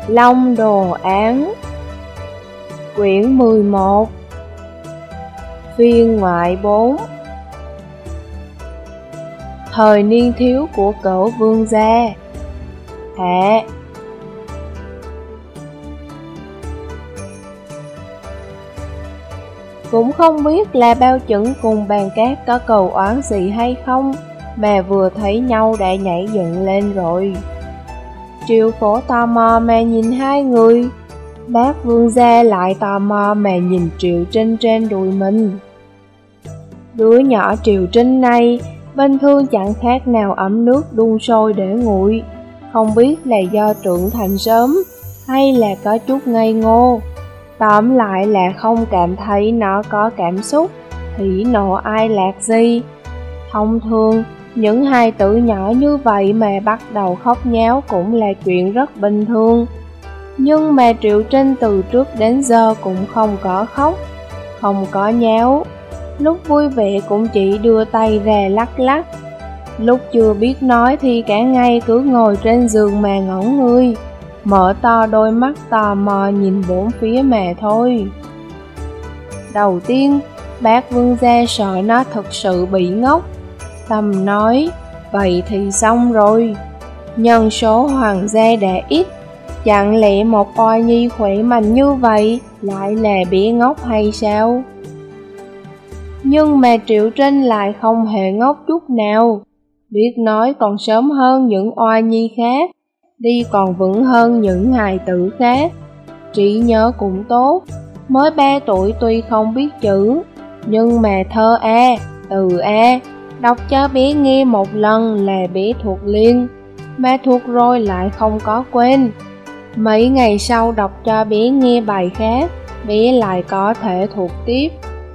Long Đồ Án. Quyển 11. Phiên ngoại 4. Thời niên thiếu của Cẩu Vương gia. Hạ. Cũng không biết là Bao Chuẩn cùng Bàn Cát có cầu oán gì hay không, mà vừa thấy nhau đã nhảy dựng lên rồi. Triệu Phổ tò mò mà nhìn hai người, Bác Vương gia lại tò mò mà nhìn Triệu Trinh trên đùi mình. Đứa nhỏ Triệu Trinh này bình thường chẳng khác nào ấm nước đun sôi để nguội, không biết là do trưởng thành sớm hay là có chút ngây ngô. Tóm lại là không cảm thấy nó có cảm xúc, hỉ nộ ai lạc gì. Thông thường, những hài tử nhỏ như vậy mà bắt đầu khóc nháo cũng là chuyện rất bình thường. Nhưng mà Triệu Trinh từ trước đến giờ cũng không có khóc, không có nháo. Lúc vui vẻ cũng chỉ đưa tay ra lắc lắc. Lúc chưa biết nói thì cả ngày cứ ngồi trên giường mà ngẩn người, mở to đôi mắt tò mò nhìn bốn phía mà thôi. Đầu tiên, Bác Vương gia sợ nó thực sự bị ngốc. Tâm nói, vậy thì xong rồi. Nhân số hoàng gia đã ít, chẳng lẽ một oai nhi khỏe mạnh như vậy lại là bé ngốc hay sao? Nhưng mà Triệu Trinh lại không hề ngốc chút nào, biết nói còn sớm hơn những oai nhi khác, đi còn vững hơn những hài tử khác. Trí nhớ cũng tốt, mới 3 tuổi tuy không biết chữ, nhưng mà thơ A, từ A, đọc cho bé nghe một lần là bé thuộc liền, mà thuộc rồi lại không có quên. Mấy ngày sau đọc cho bé nghe bài khác, bé lại có thể thuộc tiếp.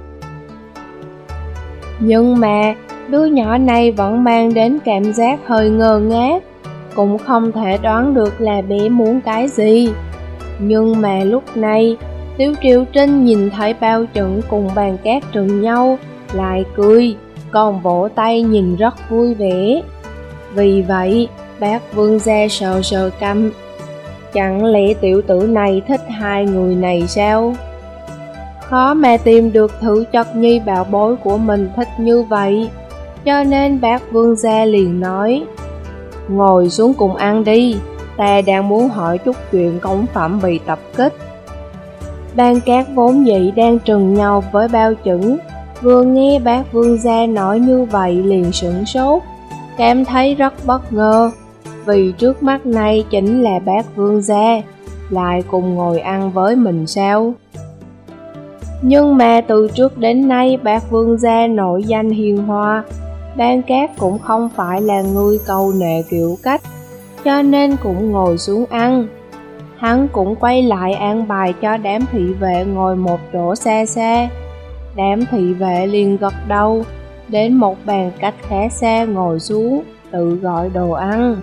Nhưng mà đứa nhỏ này vẫn mang đến cảm giác hơi ngơ ngác, cũng không thể đoán được là bé muốn cái gì. Nhưng mà lúc này, Tiểu Triệu Trinh nhìn thấy Bao Chuẩn cùng Bàn Cát trừng nhau, lại cười, còn vỗ tay nhìn rất vui vẻ. Vì vậy, Bác Vương gia sờ sờ cằm. Chẳng lẽ tiểu tử này thích hai người này sao? Khó mà tìm được thứ chất nhi bảo bối của mình thích như vậy, cho nên Bác Vương gia liền nói, ngồi xuống cùng ăn đi, ta đang muốn hỏi chút chuyện cống phẩm bị tập kích. Bàn Cát vốn dĩ đang trừng nhau với Bao Chuẩn, vừa nghe Bác Vương gia nói như vậy liền sửng sốt, cảm thấy rất bất ngờ, vì trước mắt này chính là Bác Vương gia, lại cùng ngồi ăn với mình sao? Nhưng mà từ trước đến nay Bác Vương gia nổi danh hiền hòa, Bàn Cát cũng không phải là người cầu nệ kiểu cách, cho nên cũng ngồi xuống ăn. Hắn cũng quay lại an bài cho đám thị vệ ngồi một chỗ xa xa. Đám thị vệ liền gật đầu, đến một bàn cách khá xa ngồi xuống, tự gọi đồ ăn.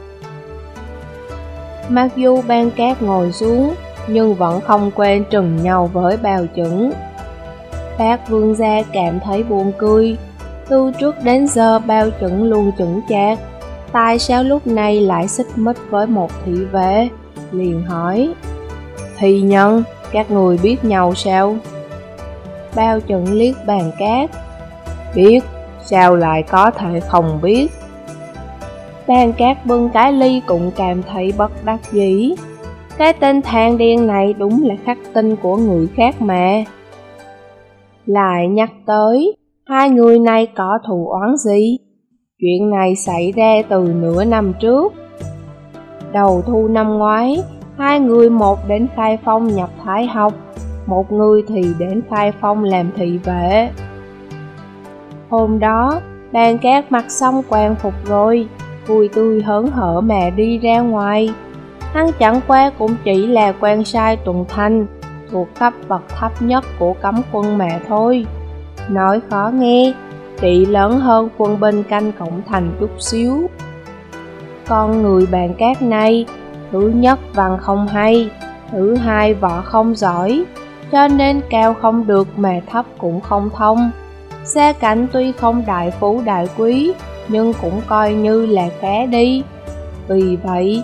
Mặc dù Bàn Cát ngồi xuống, nhưng vẫn không quên trừng nhau với Bao Chuẩn. Bác Vương gia cảm thấy buồn cười. Từ trước đến giờ Bao Chuẩn luôn chững chạc, tại sao lúc này lại xích mích với một thị vệ? Liền hỏi, thị nhân, các người biết nhau sao? Bao Chuẩn liếc Bàn Cát, biết, sao lại có thể không biết? Bàn Cát bưng cái ly cũng cảm thấy bất đắc dĩ. Cái tên Than Đen này đúng là khắc tinh của người khác mà. Lại nhắc tới, hai người này có thù oán gì? Chuyện này xảy ra từ nửa năm trước. Đầu thu năm ngoái, hai người một đến Khai Phong nhập Thái học, một người thì đến Khai Phong làm thị vệ. Hôm đó, Bàn Cát mặc xong quan phục rồi, vui tươi hớn hở mà đi ra ngoài. Hắn chẳng qua cũng chỉ là quan sai tuần thanh, thuộc cấp bậc thấp nhất của cấm quân mà thôi. Nói khó nghe, chỉ lớn hơn quân binh canh cổng thành chút xíu. Con người Bàn Cát này, thứ nhất văn không hay, thứ hai võ không giỏi, cho nên cao không được mà thấp cũng không thông. Gia cảnh tuy không đại phú đại quý, nhưng cũng coi như là khá đi. Vì vậy,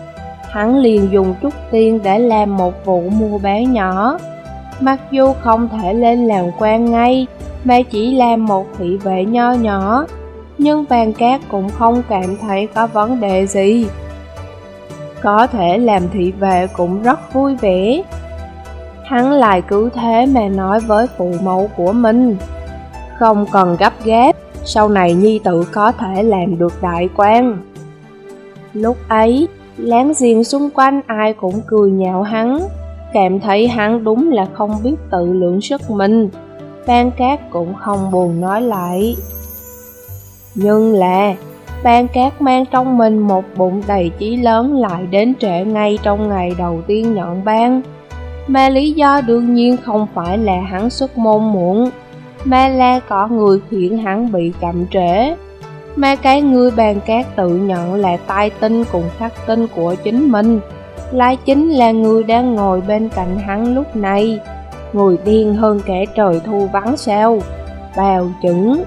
hắn liền dùng chút tiền để làm một vụ mua bán nhỏ. Mặc dù không thể lên làm quan ngay, mà chỉ làm một thị vệ nho nhỏ, nhưng Bàn Cát cũng không cảm thấy có vấn đề gì. Có thể làm thị vệ cũng rất vui vẻ. Hắn lại cứ thế mà nói với phụ mẫu của mình: không cần gấp gáp, sau này nhi tử có thể làm được đại quan. Lúc ấy, láng giềng xung quanh ai cũng cười nhạo hắn, cảm thấy hắn đúng là không biết tự lượng sức mình. Bàn Cát cũng không buồn nói lại. Nhưng là Bàn Cát mang trong mình một bụng đầy chí lớn lại đến trễ ngay trong ngày đầu tiên nhận ban. Mà lý do đương nhiên không phải là hắn xuất môn muộn, mà là có người khiến hắn bị chậm trễ. Mà cái người Bàn Cát tự nhận là tai tinh cùng khắc tinh của chính mình, lại chính là người đang ngồi bên cạnh hắn lúc này. Người điên hơn kẻ trời thu vắng sao? Bào Chững.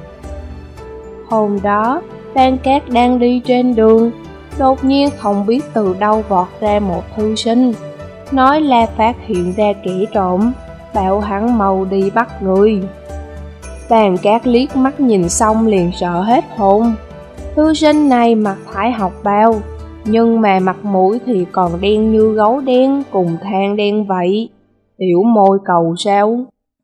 Hôm đó, Bàn Cát đang đi trên đường, đột nhiên không biết từ đâu vọt ra một thư sinh, nói là phát hiện ra kẻ trộm, bảo hắn mau đi bắt người. Bàn Cát liếc mắt nhìn xong liền sợ hết hồn. Thư sinh này mặc thải học bào, nhưng mà mặt mũi thì còn đen như gấu đen cùng than đen vậy. Tiểu môi cầu sao?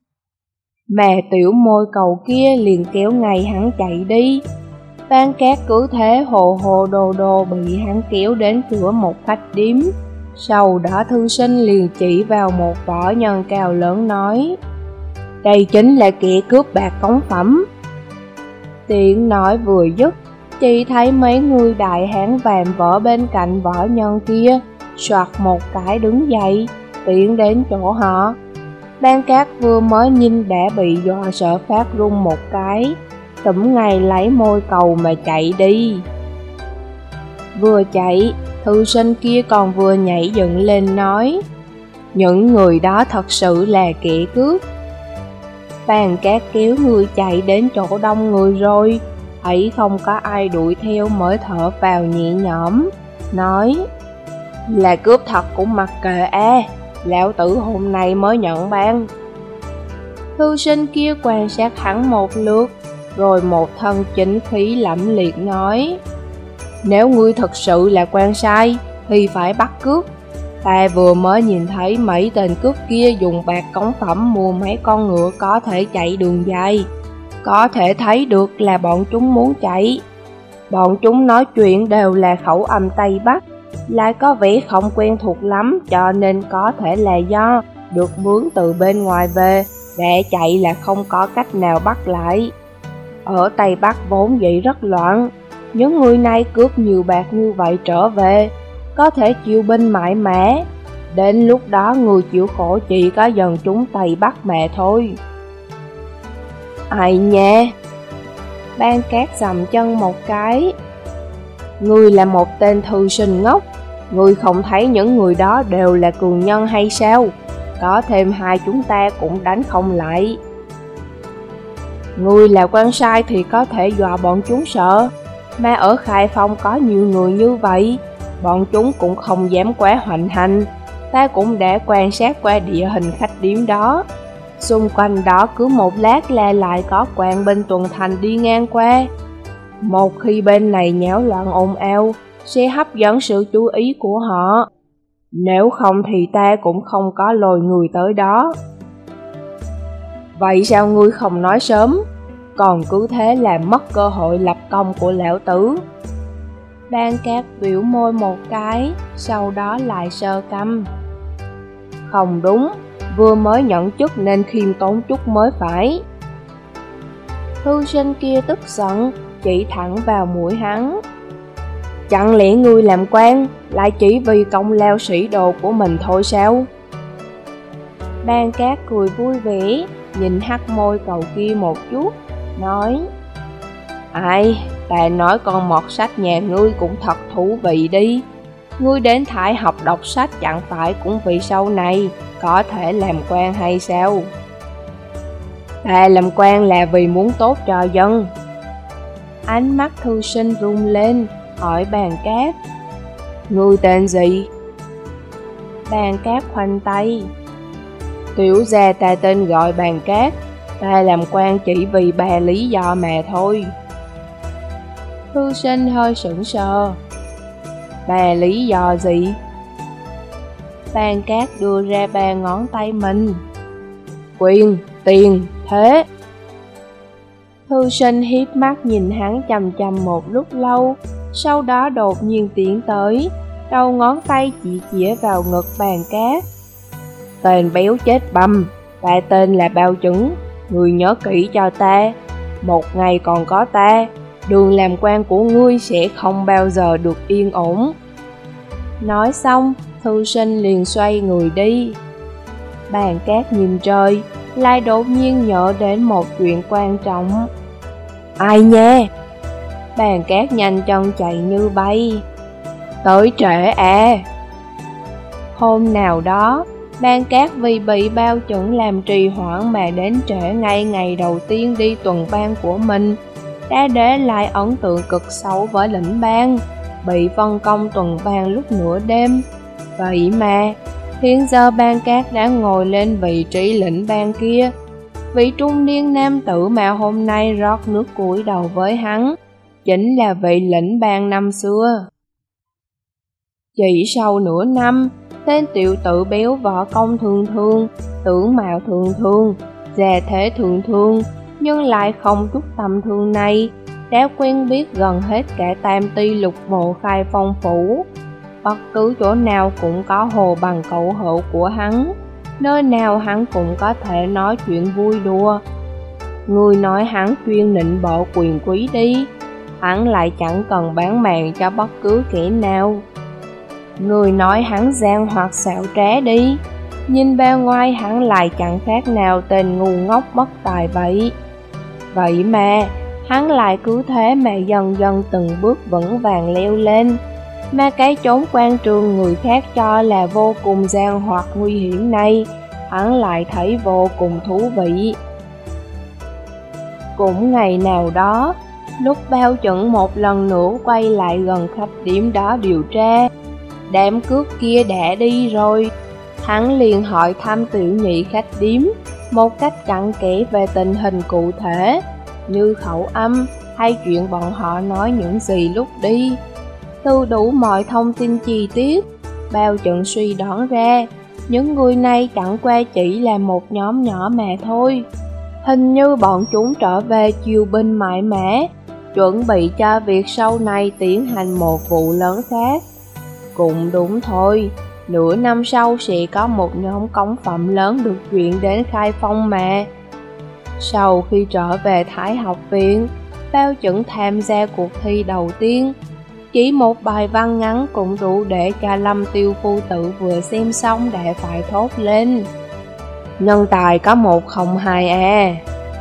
Mà tiểu môi cầu kia liền kéo ngay hắn chạy đi. Bàn Cát cứ thế hồ hồ đồ đồ bị hắn kéo đến cửa một khách điếm. Sau đó thư sinh liền chỉ vào một võ nhân cao lớn nói: đây chính là kẻ cướp bạc cống phẩm. Tiện nói vừa dứt, chỉ thấy mấy người đại hán vạm vỡ bên cạnh võ nhân kia soạt một cái đứng dậy, tiến đến chỗ họ. Bàn Cát vừa mới nhìn đã bị dọa sợ phát run một cái, tủm ngay lấy môi cầu mà chạy đi. Vừa chạy, thư sinh kia còn vừa nhảy dựng lên nói: những người đó thật sự là kẻ cướp. Bàn Cát kéo người chạy đến chỗ đông người rồi, thấy không có ai đuổi theo mới thở vào nhẹ nhõm, nói: là cướp thật cũng mặc kệ lão tử hôm nay mới nhận ban. Thư sinh kia quan sát hắn một lượt, rồi một thân chính khí lẫm liệt nói: nếu ngươi thật sự là quan sai thì phải bắt cướp. Ta vừa mới nhìn thấy mấy tên cướp kia dùng bạc cống phẩm mua mấy con ngựa có thể chạy đường dài, có thể thấy được là bọn chúng muốn chạy. Bọn chúng nói chuyện đều là khẩu âm Tây Bắc, lại có vẻ không quen thuộc lắm, cho nên có thể là do được mướn từ bên ngoài về, để chạy là không có cách nào bắt lại. Ở Tây Bắc vốn dĩ rất loạn, những người này cướp nhiều bạc như vậy trở về, có thể chịu binh mãi mã. Đến lúc đó người chịu khổ chỉ có dần chúng Tây Bắc mà thôi. Ai nha? Bàn Cát dậm chân một cái. Ngươi là một tên thư sinh ngốc, ngươi không thấy những người đó đều là cường nhân hay sao? Có thêm hai chúng ta cũng đánh không lại. Ngươi là quan sai thì có thể dọa bọn chúng sợ, mà ở Khai Phong có nhiều người như vậy, bọn chúng cũng không dám quá hoành hành. Ta cũng đã quan sát qua địa hình khách điếm đó, xung quanh đó cứ một lát là lại có quan binh tuần thành đi ngang qua. Một khi bên này nháo loạn ồn ào, sẽ hấp dẫn sự chú ý của họ. Nếu không thì ta cũng không có lôi người tới đó. Vậy sao ngươi không nói sớm, còn cứ thế làm mất cơ hội lập công của lão tử? Bàn Cát biểu môi một cái, sau đó lại sơ căm. Không đúng, vừa mới nhận chức nên khiêm tốn chút mới phải. Thư sinh kia tức giận, chỉ thẳng vào mũi hắn. Chẳng lẽ ngươi làm quan lại chỉ vì công lao sĩ đồ của mình thôi sao? Bàn Cát cười vui vẻ, nhìn hắt môi cầu kia một chút, nói: ai, ta nói con mọt sách nhà ngươi cũng thật thú vị đi. Ngươi đến Thải học đọc sách chẳng phải cũng vì sau này có thể làm quan hay sao? Ta làm quan là vì muốn tốt cho dân. Ánh mắt thư sinh rung lên, hỏi Bàn Cát: Ngươi tên gì? Bàn Cát khoanh tay. Tiểu gia ta tên gọi Bàn Cát, ta làm quan chỉ vì 3 lý do mà thôi. Thư sinh hơi sững sờ. 3 lý do gì? Bàn Cát đưa ra 3 ngón tay mình. Quyền, tiền, thế. Thư sinh hiếp mắt nhìn hắn chằm chằm một lúc lâu, sau đó đột nhiên tiến tới, đầu ngón tay chỉ chĩa vào ngực Bàn Cát. Tên béo chết băm, ta tên là Bao Chứng, ngươi nhớ kỹ cho ta. Một ngày còn có ta, đường làm quan của ngươi sẽ không bao giờ được yên ổn. Nói xong, thư sinh liền xoay người đi. Bàn Cát nhìn trời, lại đột nhiên nhớ đến một chuyện quan trọng. Ai nha? Bàn Cát nhanh chân chạy như bay. Tới trễ à? Hôm nào đó, Bàn Cát vì bị Bao Chuẩn làm trì hoãn mà đến trễ ngay ngày đầu tiên đi tuần ban của mình, đã để lại ấn tượng cực xấu với lĩnh bang, bị phân công tuần ban lúc nửa đêm. Vậy mà, hiện giờ Bàn Cát đã ngồi lên vị trí lĩnh bang kia. Vị trung niên nam tử mà hôm nay rót nước cúi đầu với hắn, chính là vị lĩnh bang năm xưa. Chỉ sau nửa năm, tên tiểu tử béo võ công thường thường, tướng mạo thường thường, già thế thường thường, nhưng lại không chút tầm thường này, đã quen biết gần hết cả Tam Ti Lục Bộ Khai Phong phủ. Bất cứ chỗ nào cũng có hồ bằng cậu hậu của hắn, nơi nào hắn cũng có thể nói chuyện vui đùa. Người nói hắn chuyên nịnh bợ quyền quý đi, hắn lại chẳng cần bán mạng cho bất cứ kẻ nào. Người nói hắn gian hoặc xảo trá đi, nhìn bên ngoài hắn lại chẳng khác nào tên ngu ngốc bất tài vậy. Vậy mà, hắn lại cứ thế mà dần dần từng bước vững vàng leo lên, mà cái chốn quan trường người khác cho là vô cùng gian hoặc nguy hiểm này, hắn lại thấy vô cùng thú vị. Cũng ngày nào đó, lúc Bao Chuẩn một lần nữa quay lại gần khách điểm đó điều tra, đám cướp kia đã đi rồi, hắn liền hỏi thăm tiểu nhị khách điếm một cách cặn kẽ về tình hình cụ thể, như khẩu âm hay chuyện bọn họ nói những gì lúc đi. Từ đủ mọi thông tin chi tiết, Bao Chuẩn suy đoán ra, những người này chẳng qua chỉ là một nhóm nhỏ mà thôi. Hình như bọn chúng trở về chiêu binh mãi mã, chuẩn bị cho việc sau này tiến hành một vụ lớn khác. Cũng đúng thôi, nửa năm sau sẽ có một nhóm cống phẩm lớn được chuyển đến Khai Phong mà. Sau khi trở về Thái học viện, Bao Chuẩn tham gia cuộc thi đầu tiên. Chỉ một bài văn ngắn cũng đủ để cho Lâm Tiêu phu tử vừa xem xong đã phải thốt lên: nhân tài có 102 à.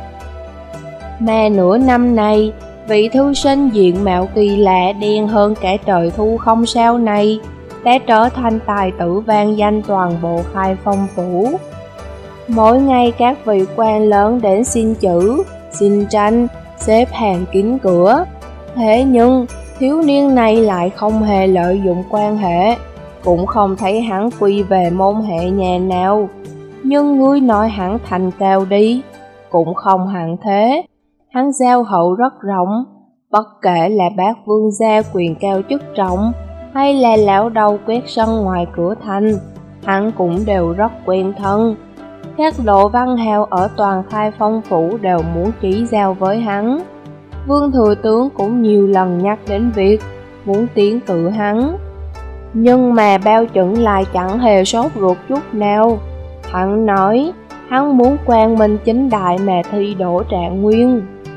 Mà nửa năm này, vị thư sinh diện mạo kỳ lạ đen hơn cả trời thu không sao này đã trở thành tài tử vang danh toàn bộ Khai Phong phủ. Mỗi ngày các vị quan lớn đến xin chữ, xin tranh, xếp hàng kín cửa. Thế nhưng, thiếu niên này lại không hề lợi dụng quan hệ, cũng không thấy hắn quy về môn hệ nhà nào. Nhưng ngươi nói hắn thành cao đi, cũng không hẳn thế. Hắn giao hậu rất rộng, bất kể là bác vương gia quyền cao chức trọng, hay là lão đầu quét sân ngoài cửa thành, hắn cũng đều rất quen thân. Các lộ văn hào ở toàn Khai Phong phủ đều muốn chỉ giao với hắn. Vương thừa tướng cũng nhiều lần nhắc đến việc muốn tiến cử hắn. Nhưng mà Bao Chuẩn lại chẳng hề sốt ruột chút nào. Hắn nói, hắn muốn quang minh chính đại mà thi đỗ Trạng Nguyên.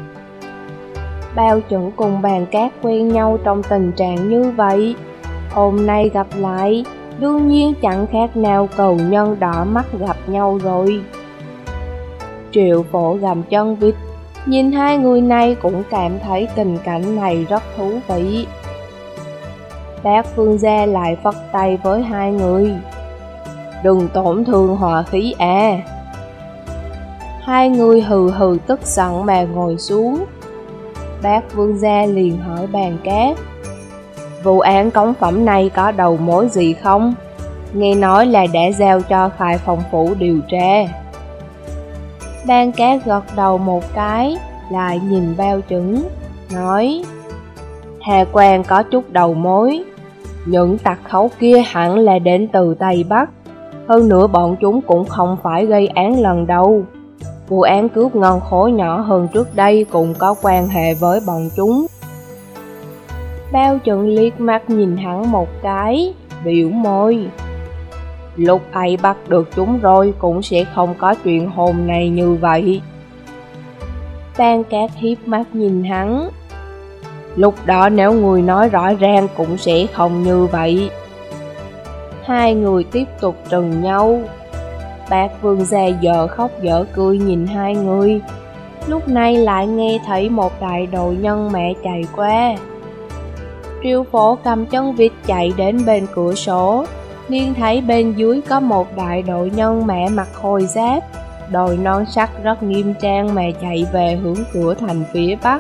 Bao Chuẩn cùng Bàn Cát quen nhau trong tình trạng như vậy. Hôm nay gặp lại, đương nhiên chẳng khác nào cầu nhân đỏ mắt gặp nhau rồi. Triệu Phổ gầm chân vịt, nhìn hai người này cũng cảm thấy tình cảnh này rất thú vị. Bác vương gia lại phất tay với hai người: đừng tổn thương hòa khí à. Hai người hừ hừ tức giận mà ngồi xuống. Bác vương gia liền hỏi Bàn Cát: vụ án cống phẩm này có đầu mối gì không? Nghe nói là đã giao cho Khai Phong Phủ điều tra. Ban Cát gật đầu một cái, lại nhìn Bao Chuẩn, nói: Hà Quang có chút đầu mối. Những tặc khấu kia hẳn là đến từ Tây Bắc. Hơn nữa bọn chúng cũng không phải gây án lần đầu. Vụ án cướp ngân khố nhỏ hơn trước đây cũng có quan hệ với bọn chúng. Bao Chuẩn liếc mắt nhìn hắn một cái, biểu môi. Lúc ấy bắt được chúng rồi cũng sẽ không có chuyện hôm nay như vậy. Ban Cát hiếp mắt nhìn hắn. Lúc đó nếu người nói rõ ràng cũng sẽ không như vậy. Hai người tiếp tục trừng nhau. Bác Vương gia dở khóc dở cười nhìn hai người. Lúc này lại nghe thấy một đại đội nhân mẹ chạy qua. Triệu Phổ cầm chân vịt chạy đến bên cửa sổ, liền thấy bên dưới có một đại đội nhân mẹ mặc khôi giáp, đôi non sắt rất nghiêm trang mà chạy về hướng cửa thành phía bắc.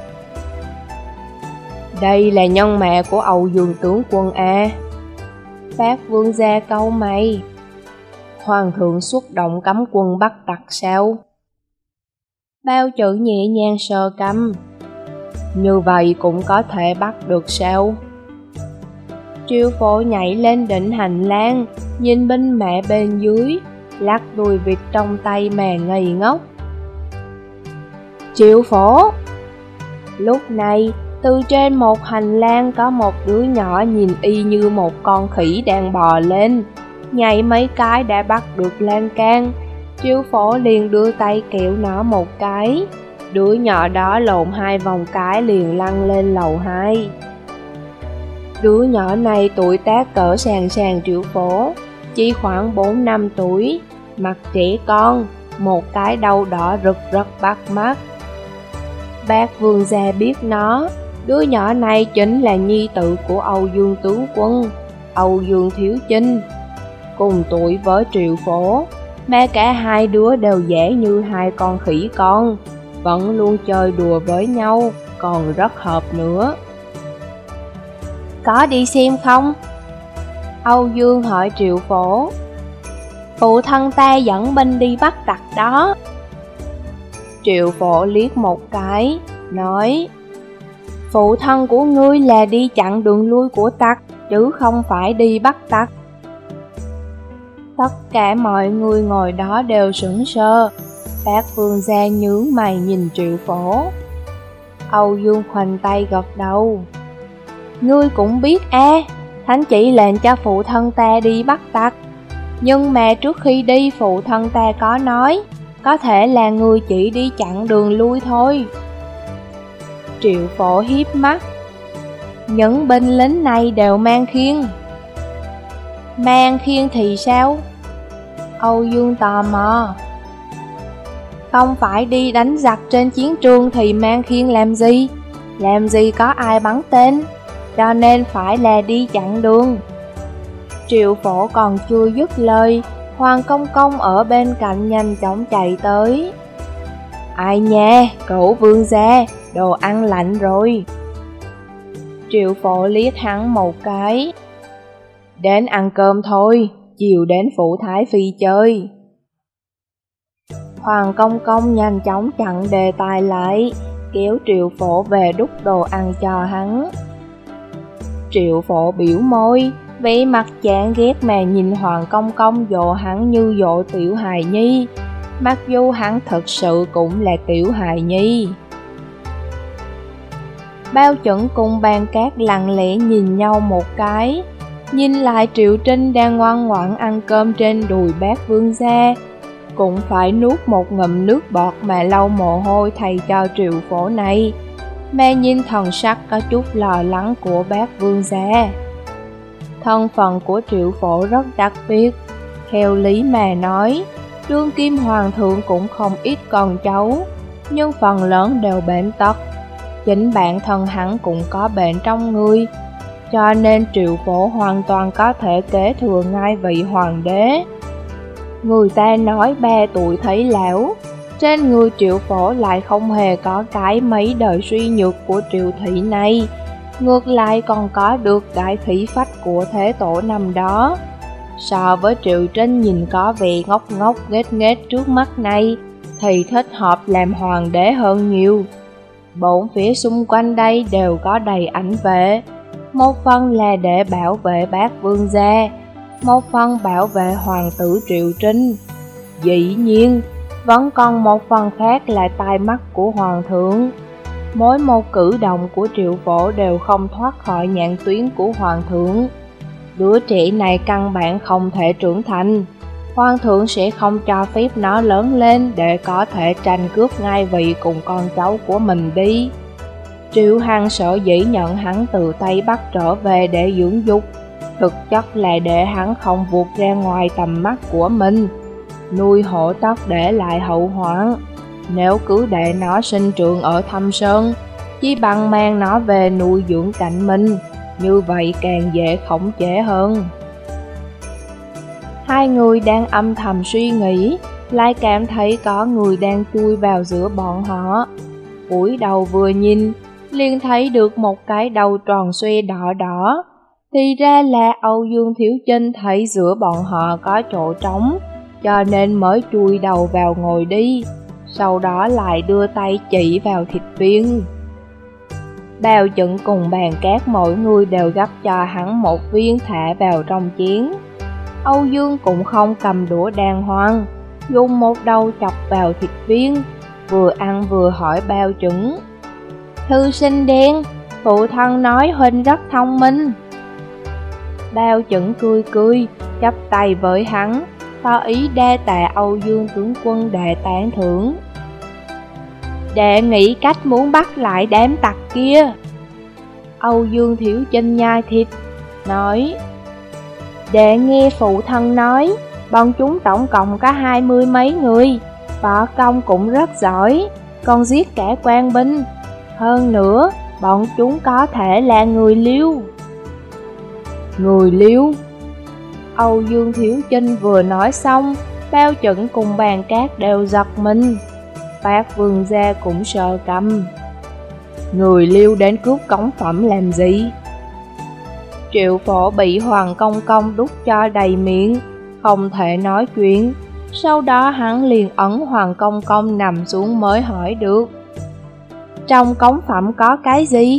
Đây là nhân mẹ của Âu Dương tướng quân a. Bác Vương gia cau mày. Hoàng thượng xuất động cấm quân bắt tặc sao? Bao Chữ nhẹ nhàng sờ cằm. Như vậy cũng có thể bắt được sao? Triệu Phổ nhảy lên đỉnh hành lang, nhìn binh mẹ bên dưới, lắc đùi vịt trong tay mà ngây ngốc. Triệu Phổ! Lúc này, từ trên một hành lang có một đứa nhỏ nhìn y như một con khỉ đang bò lên, nhảy mấy cái đã bắt được lan can. Triệu Phổ liền đưa tay kéo nó một cái, đứa nhỏ đó lộn 2 vòng cái liền lăn lên lầu 2. Đứa nhỏ này tuổi tác cỡ sàn Triệu Phổ, chỉ khoảng 4 năm tuổi, mặt trẻ con, một cái đầu đỏ rực rất bắt mắt. Bác Vương gia biết nó, đứa nhỏ này chính là nhi tử của Âu Dương tướng quân, Âu Dương Thiếu Chinh, cùng tuổi với Triệu Phổ, mà cả hai đứa đều dễ như hai con khỉ con, vẫn luôn chơi đùa với nhau, còn rất hợp nữa. Có đi xem không? Âu Dương hỏi Triệu Phổ. Phụ thân ta dẫn binh đi bắt tặc đó. Triệu Phổ liếc một cái, nói: Phụ thân của ngươi là đi chặn đường lui của tặc, chứ không phải đi bắt tặc. Tất cả mọi người ngồi đó đều sững sờ. Bác Vương gia nhướng mày nhìn Triệu Phổ. Âu Dương khoanh tay gật đầu. Ngươi cũng biết Thánh chỉ lệnh cho phụ thân ta đi bắt tặc. Nhưng mà trước khi đi phụ thân ta có nói, có thể là ngươi chỉ đi chặn đường lui thôi. Triệu Phổ hiếp mắt. Những binh lính này đều mang khiên. Mang khiên thì sao? Âu Dương tò mò. Không phải đi đánh giặc trên chiến trường thì mang khiên làm gì? Làm gì có ai bắn tên, cho nên phải là đi chặn đường. Triệu Phổ còn chưa dứt lời, Hoàng Công Công ở bên cạnh nhanh chóng chạy tới. Ai nha, cậu Vương gia, đồ ăn lạnh rồi. Triệu Phổ liếc hắn một cái. Đến ăn cơm thôi, chiều đến phủ Thái Phi chơi. Hoàng Công Công nhanh chóng chặn đề tài lại, kéo Triệu Phổ về đút đồ ăn cho hắn. Triệu Phổ biểu môi, vẻ mặt chán ghét mà nhìn Hoàng Công Công dỗ hắn như dỗ tiểu hài nhi, mặc dù hắn thật sự cũng là tiểu hài nhi. Bao Chuẩn cùng Ban Cát lặng lẽ nhìn nhau một cái, nhìn lại Triệu Trinh đang ngoan ngoãn ăn cơm trên đùi bác Vương gia, cũng phải nuốt một ngụm nước bọt mà lau mồ hôi thay cho Triệu Phổ này, mà nhìn thần sắc có chút lo lắng của bác Vương gia. Thân phận của Triệu Phổ rất đặc biệt, theo lý mà nói, đương kim hoàng thượng cũng không ít con cháu, nhưng phần lớn đều bệnh tật. Chính bản thân hắn cũng có bệnh trong người, cho nên Triệu Phổ hoàn toàn có thể kế thừa ngai vị hoàng đế. Người ta nói 3 tuổi thấy lão, trên người Triệu Phổ lại không hề có cái mấy đời suy nhược của Triệu Thị này, ngược lại còn có được đại khí phách của thế tổ năm đó. So với Triệu Trinh nhìn có vẻ ngốc ngốc nghếch nghếch trước mắt này, thì thích hợp làm hoàng đế hơn nhiều. Bốn phía xung quanh đây đều có đầy ảnh vệ, một phần là để bảo vệ bác vương gia, một phần bảo vệ hoàng tử Triệu Trinh. Dĩ nhiên, vẫn còn một phần khác là tai mắt của hoàng thượng. Mỗi một cử động của Triệu Phổ đều không thoát khỏi nhãn tuyến của hoàng thượng. Đứa trẻ này căn bản không thể trưởng thành, hoàng thượng sẽ không cho phép nó lớn lên để có thể tranh cướp ngai vị cùng con cháu của mình đi. Triệu Hằng sở dĩ nhận hắn từ Tây Bắc trở về để dưỡng dục, thực chất là để hắn không vụt ra ngoài tầm mắt của mình, nuôi hổ tóc để lại hậu hoạn. Nếu cứ để nó sinh trưởng ở Thâm Sơn, chỉ bằng mang nó về nuôi dưỡng cạnh mình, như vậy càng dễ khống chế hơn. Hai người đang âm thầm suy nghĩ, lại cảm thấy có người đang chui vào giữa bọn họ. Cúi đầu vừa nhìn, liền thấy được một cái đầu tròn xoe đỏ đỏ. Thì ra là Âu Dương Thiếu Chinh thấy giữa bọn họ có chỗ trống, cho nên mới chui đầu vào ngồi đi, sau đó lại đưa tay chỉ vào thịt viên. Bao Chuẩn cùng Bàn Cát mỗi người đều gắp cho hắn một viên thả vào trong chén. Âu Dương cũng không cầm đũa đàng hoàng, dùng một đầu chọc vào thịt viên, vừa ăn vừa hỏi Bao Chuẩn: "Thư sinh đen, phụ thân nói huynh rất thông minh." Bao Chuẩn cười cười, chắp tay với hắn, tỏ ý đa tạ Âu Dương tướng quân đệ tán thưởng. "Đệ nghĩ cách muốn bắt lại đám tặc kia." Âu Dương Thiếu Chinh nhai thịt, nói: "Đệ nghe phụ thân nói, bọn chúng tổng cộng có 20 mấy người, võ công cũng rất giỏi, còn giết cả quan binh. Hơn nữa, bọn chúng có thể là người Liêu." Người Liêu? Âu Dương Thiếu Chinh vừa nói xong, Bao Chuẩn cùng Bàn Cát đều giật mình. Bác vương gia cũng sờ cằm. Người Liêu đến cướp cống phẩm làm gì? Triệu Phổ bị Hoàng Công Công đút cho đầy miệng, không thể nói chuyện. Sau đó hắn liền ấn Hoàng Công Công nằm xuống mới hỏi được: "Trong cống phẩm có cái gì?"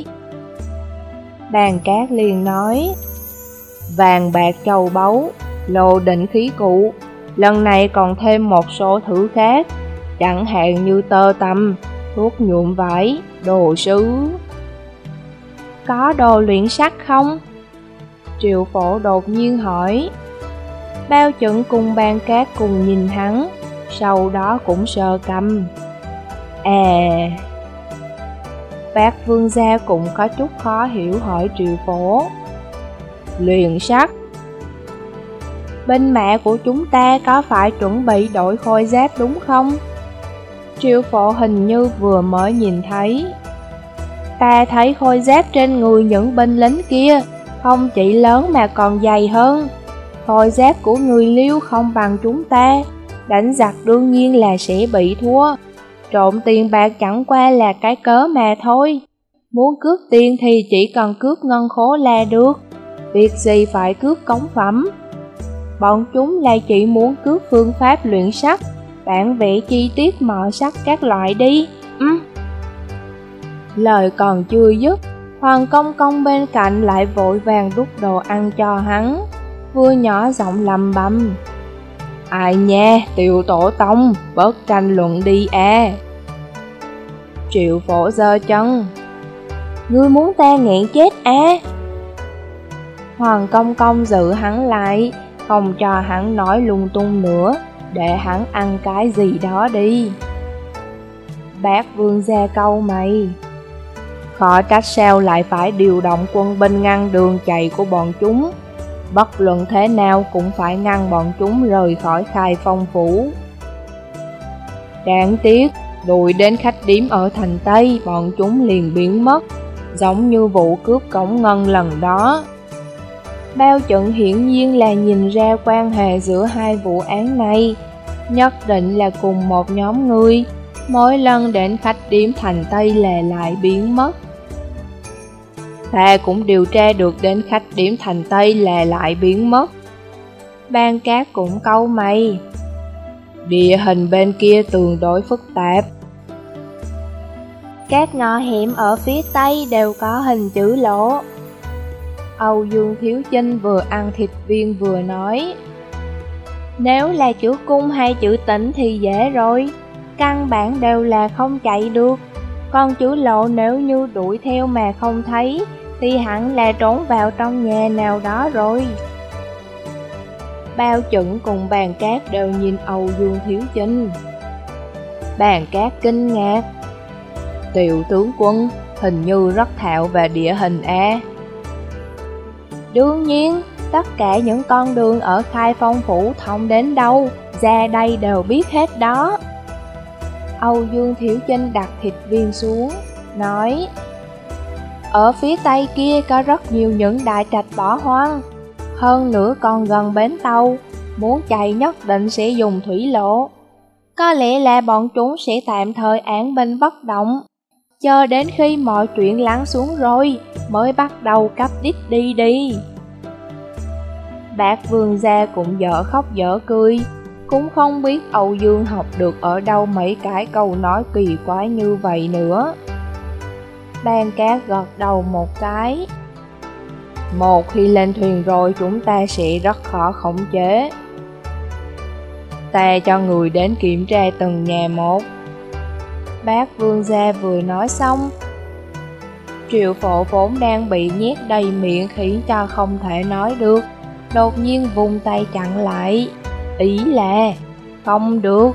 Bàn Cát liền nói: "Vàng bạc châu báu, lô định khí cụ, lần này còn thêm một số thứ khác, chẳng hạn như tơ tằm, thuốc nhuộm vải, đồ sứ." "Có đồ luyện sắt không?" Triệu Phổ đột nhiên hỏi. Bao Chuẩn cùng Bàn Cát cùng nhìn hắn, sau đó cũng sờ cằm. Bác vương gia cũng có chút khó hiểu hỏi Triệu Phổ: "Luyện sắt? Binh mã của chúng ta có phải chuẩn bị đổi khôi giáp đúng không?" Triệu Phổ hình như vừa mới nhìn thấy. "Ta thấy khôi giáp trên người những binh lính kia không chỉ lớn mà còn dày hơn. Khôi giáp của người Liêu không bằng chúng ta, đánh giặc đương nhiên là sẽ bị thua. Trộm tiền bạc chẳng qua là cái cớ mà thôi. Muốn cướp tiền thì chỉ cần cướp ngân khố là được, việc gì phải cướp cống phẩm. Bọn chúng là chỉ muốn cướp phương pháp luyện sắt, bản vẽ chi tiết mỏ sắt các loại đi." Lời còn chưa dứt, Hoàng Công Công bên cạnh lại vội vàng đút đồ ăn cho hắn, vừa nhỏ giọng lầm bầm: "Ai nha, Tiểu tổ tông, bớt tranh luận đi à." Triệu Phổ giơ chân: "Ngươi muốn ta nghẹn chết à?" Hoàng Công Công giữ hắn lại, không cho hắn nói lung tung nữa, để hắn ăn cái gì đó đi. Bác vương gia câu mày: "Khó trách sao lại phải điều động quân binh ngăn đường chạy của bọn chúng, bất luận thế nào cũng phải ngăn bọn chúng rời khỏi Khai Phong phủ. Đáng tiếc, đuổi đến khách điếm ở thành Tây, bọn chúng liền biến mất, giống như vụ cướp cổng ngân lần đó." Bao Chuẩn hiển nhiên là nhìn ra quan hệ giữa hai vụ án này, nhất định là cùng một nhóm người, mỗi lần đến khách điếm thành Tây là lại biến mất. ta cũng điều tra được đến khách điểm thành Tây là lại biến mất. Ban Cát cũng cau mày. Địa hình bên kia tương đối phức tạp. Các ngõ hẻm ở phía Tây đều có hình chữ lỗ. Âu Dương Thiếu Chinh vừa ăn thịt viên vừa nói. Nếu là chữ cung hay chữ tỉnh thì dễ rồi, căn bản đều là không chạy được. Còn chữ lộ nếu như đuổi theo mà không thấy thì hẳn là trốn vào trong nhà nào đó rồi. Bao Chuẩn cùng Bàn Cát đều nhìn Âu Dương Thiếu Chinh. Bàn Cát kinh ngạc. Tiểu tướng quân hình như rất thạo về địa hình a. Đương nhiên, tất cả những con đường ở Khai Phong Phủ thông đến đâu, ra đây đều biết hết đó. Âu Dương Thiếu Chinh đặt thịt viên xuống, nói. Ở phía Tây kia có rất nhiều những đại trạch bỏ hoang, hơn nữa còn gần bến tàu, muốn chạy nhất định sẽ dùng thủy lộ. Có lẽ là bọn chúng sẽ tạm thời án binh bất động, chờ đến khi mọi chuyện lắng xuống rồi mới bắt đầu cấp đích đi. Bác Vương gia cũng dở khóc dở cười, cũng không biết Âu Dương học được ở đâu mấy cái câu nói kỳ quái như vậy nữa. Ban Cát gật đầu một cái. Một khi lên thuyền rồi chúng ta sẽ rất khó khống chế. Ta cho người đến kiểm tra từng nhà một. Bác Vương gia vừa nói xong, Triệu Phổ vốn đang bị nhét đầy miệng khiến cho không thể nói được, đột nhiên vung tay chặn lại, ý là không được.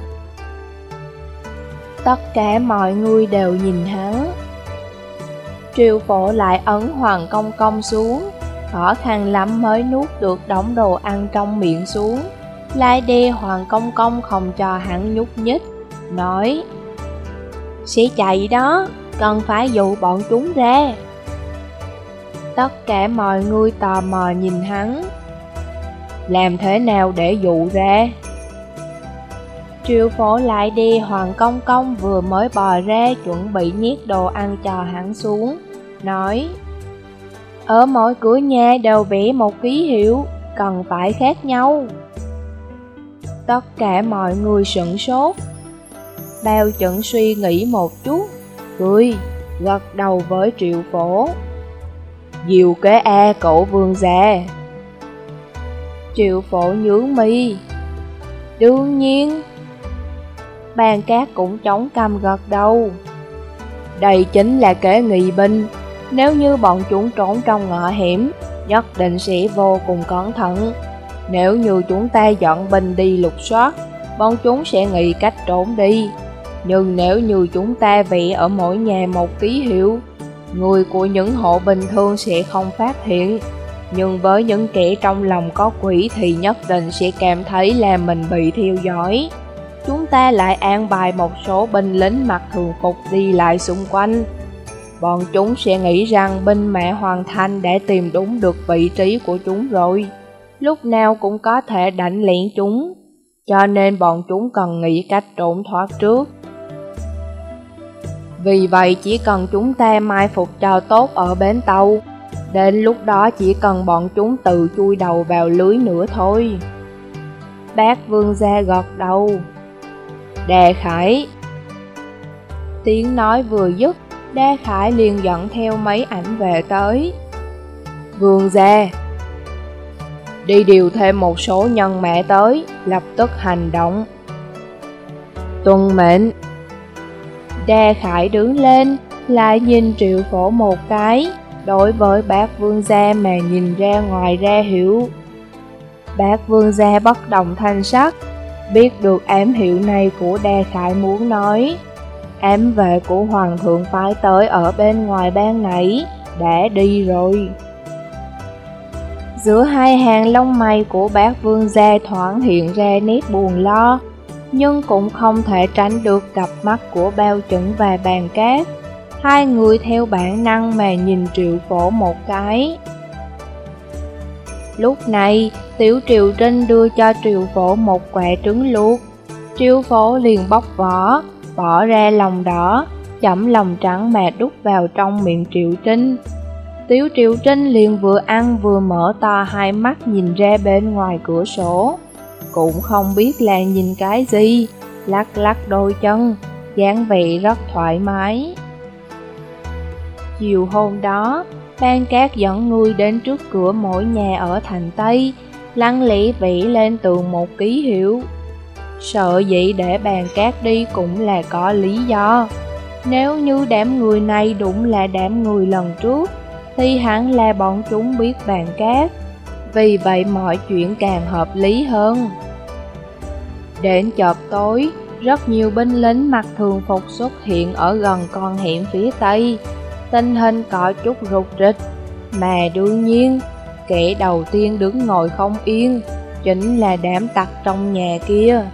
Tất cả mọi người đều nhìn hắn. Triệu Phổ lại ấn Hoàng Công Công xuống, khó khăn lắm mới nuốt được đống đồ ăn trong miệng xuống, lại đe Hoàng Công Công không cho hắn nhúc nhích, nói: sẽ chạy đó, cần phải dụ bọn chúng ra. Tất cả mọi người tò mò nhìn hắn. Làm thế nào để dụ ra? Triệu Phổ lại đi Hoàng Công Công vừa mới bò ra chuẩn bị nhét đồ ăn cho hắn xuống, nói: ở mỗi cửa nhà đều vẽ một ký hiệu, cần phải khác nhau. Tất cả mọi người sửng sốt. Bao Chuẩn suy nghĩ một chút, cười, gật đầu với Triệu Phổ. Diệu kế a cậu vương gia. Triệu Phổ nhướng mi. Đương nhiên. Bàn Cát cũng chống cằm gật đầu. Đây chính là kế nghị binh. Nếu như bọn chúng trốn trong ngõ hẻm, nhất định sẽ vô cùng cẩn thận. Nếu như chúng ta dọn binh đi lục soát, bọn chúng sẽ nghĩ cách trốn đi. Nhưng nếu như chúng ta vẽ ở mỗi nhà một ký hiệu, người của những hộ bình thường sẽ không phát hiện. Nhưng với những kẻ trong lòng có quỷ thì nhất định sẽ cảm thấy là mình bị theo dõi. Chúng ta lại an bài một số binh lính mặc thường phục đi lại xung quanh. Bọn chúng sẽ nghĩ rằng binh mã Hoàng Thành đã tìm đúng được vị trí của chúng rồi, lúc nào cũng có thể đánh lén chúng, cho nên bọn chúng cần nghĩ cách trốn thoát trước. Vì vậy chỉ cần chúng ta mai phục cho tốt ở bến tàu, đến lúc đó chỉ cần bọn chúng tự chui đầu vào lưới nữa thôi. Bác Vương gia gật đầu. Đa Khải. Tiếng nói vừa dứt, Đa Khải liền dẫn theo mấy ảnh về tới. Vương gia, đi điều thêm một số nhân mã tới, lập tức hành động. Tuân mệnh. Đa Khải đứng lên, lại nhìn Triệu Phổ một cái, đối với bác Vương gia mà nhìn ra ngoài ra hiểu. Bác Vương gia bất động thanh sắc, biết được ám hiệu này của Đa Khải muốn nói. Ám vệ của Hoàng thượng phái tới ở bên ngoài ban nãy đã đi rồi. Giữa hai hàng lông mày của bác Vương gia thoáng hiện ra nét buồn lo, nhưng cũng không thể tránh được cặp mắt của Bao Chuẩn và Bàn Cát. Hai người theo bản năng mà nhìn Triệu Phổ một cái. Lúc này, Tiểu Triều Trinh đưa cho Triệu Phổ một quả trứng luộc. Triệu Phổ liền bóc vỏ, bỏ ra lòng đỏ, chẩm lòng trắng mà đút vào trong miệng Triệu Trinh. Tiểu Triệu Trinh liền vừa ăn vừa mở to hai mắt nhìn ra bên ngoài cửa sổ. Cũng không biết là nhìn cái gì, lắc lắc đôi chân, dáng vẻ rất thoải mái. Chiều hôm đó, Ban Cát dẫn người đến trước cửa mỗi nhà ở thành Tây, lặng lẽ vẽ lên tường một ký hiệu. Sợ dĩ để Ban Cát đi cũng là có lý do. Nếu như đám người này đúng là đám người lần trước, thì hẳn là bọn chúng biết Ban Cát. Vì vậy mọi chuyện càng hợp lý hơn. Đến chợp tối, rất nhiều binh lính mặc thường phục xuất hiện ở gần con hẻm phía Tây. Tình hình có chút rục rịch, mà đương nhiên, kẻ đầu tiên đứng ngồi không yên chính là đám tặc trong nhà kia.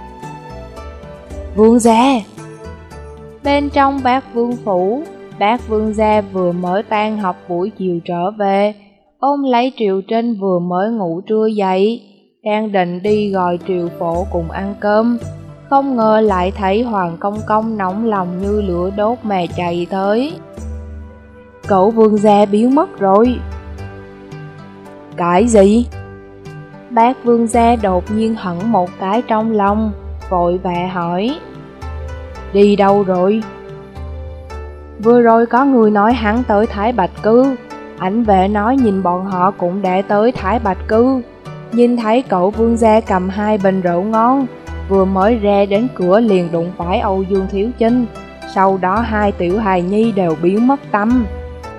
Vương gia! Bên trong Bác Vương phủ, Bác Vương gia vừa mới tan học buổi chiều trở về, ôm lấy Triệu Trinh vừa mới ngủ trưa dậy, đang định đi gọi Triệu Phổ cùng ăn cơm. Không ngờ lại thấy Hoàng Công Công nóng lòng như lửa đốt mà chạy tới. Cậu Vương gia biến mất rồi. Cái gì? Bác Vương gia đột nhiên hẳn một cái trong lòng, vội vã hỏi. Đi đâu rồi? Vừa rồi có người nói hắn tới Thái Bạch Cư. Ảnh vệ nói nhìn bọn họ cũng đã tới Thái Bạch Cư. Nhìn thấy cậu Vương gia cầm hai bình rượu ngon, vừa mới ra đến cửa liền đụng phải Âu Dương Thiếu Chinh. Sau đó hai tiểu hài nhi đều biến mất tâm.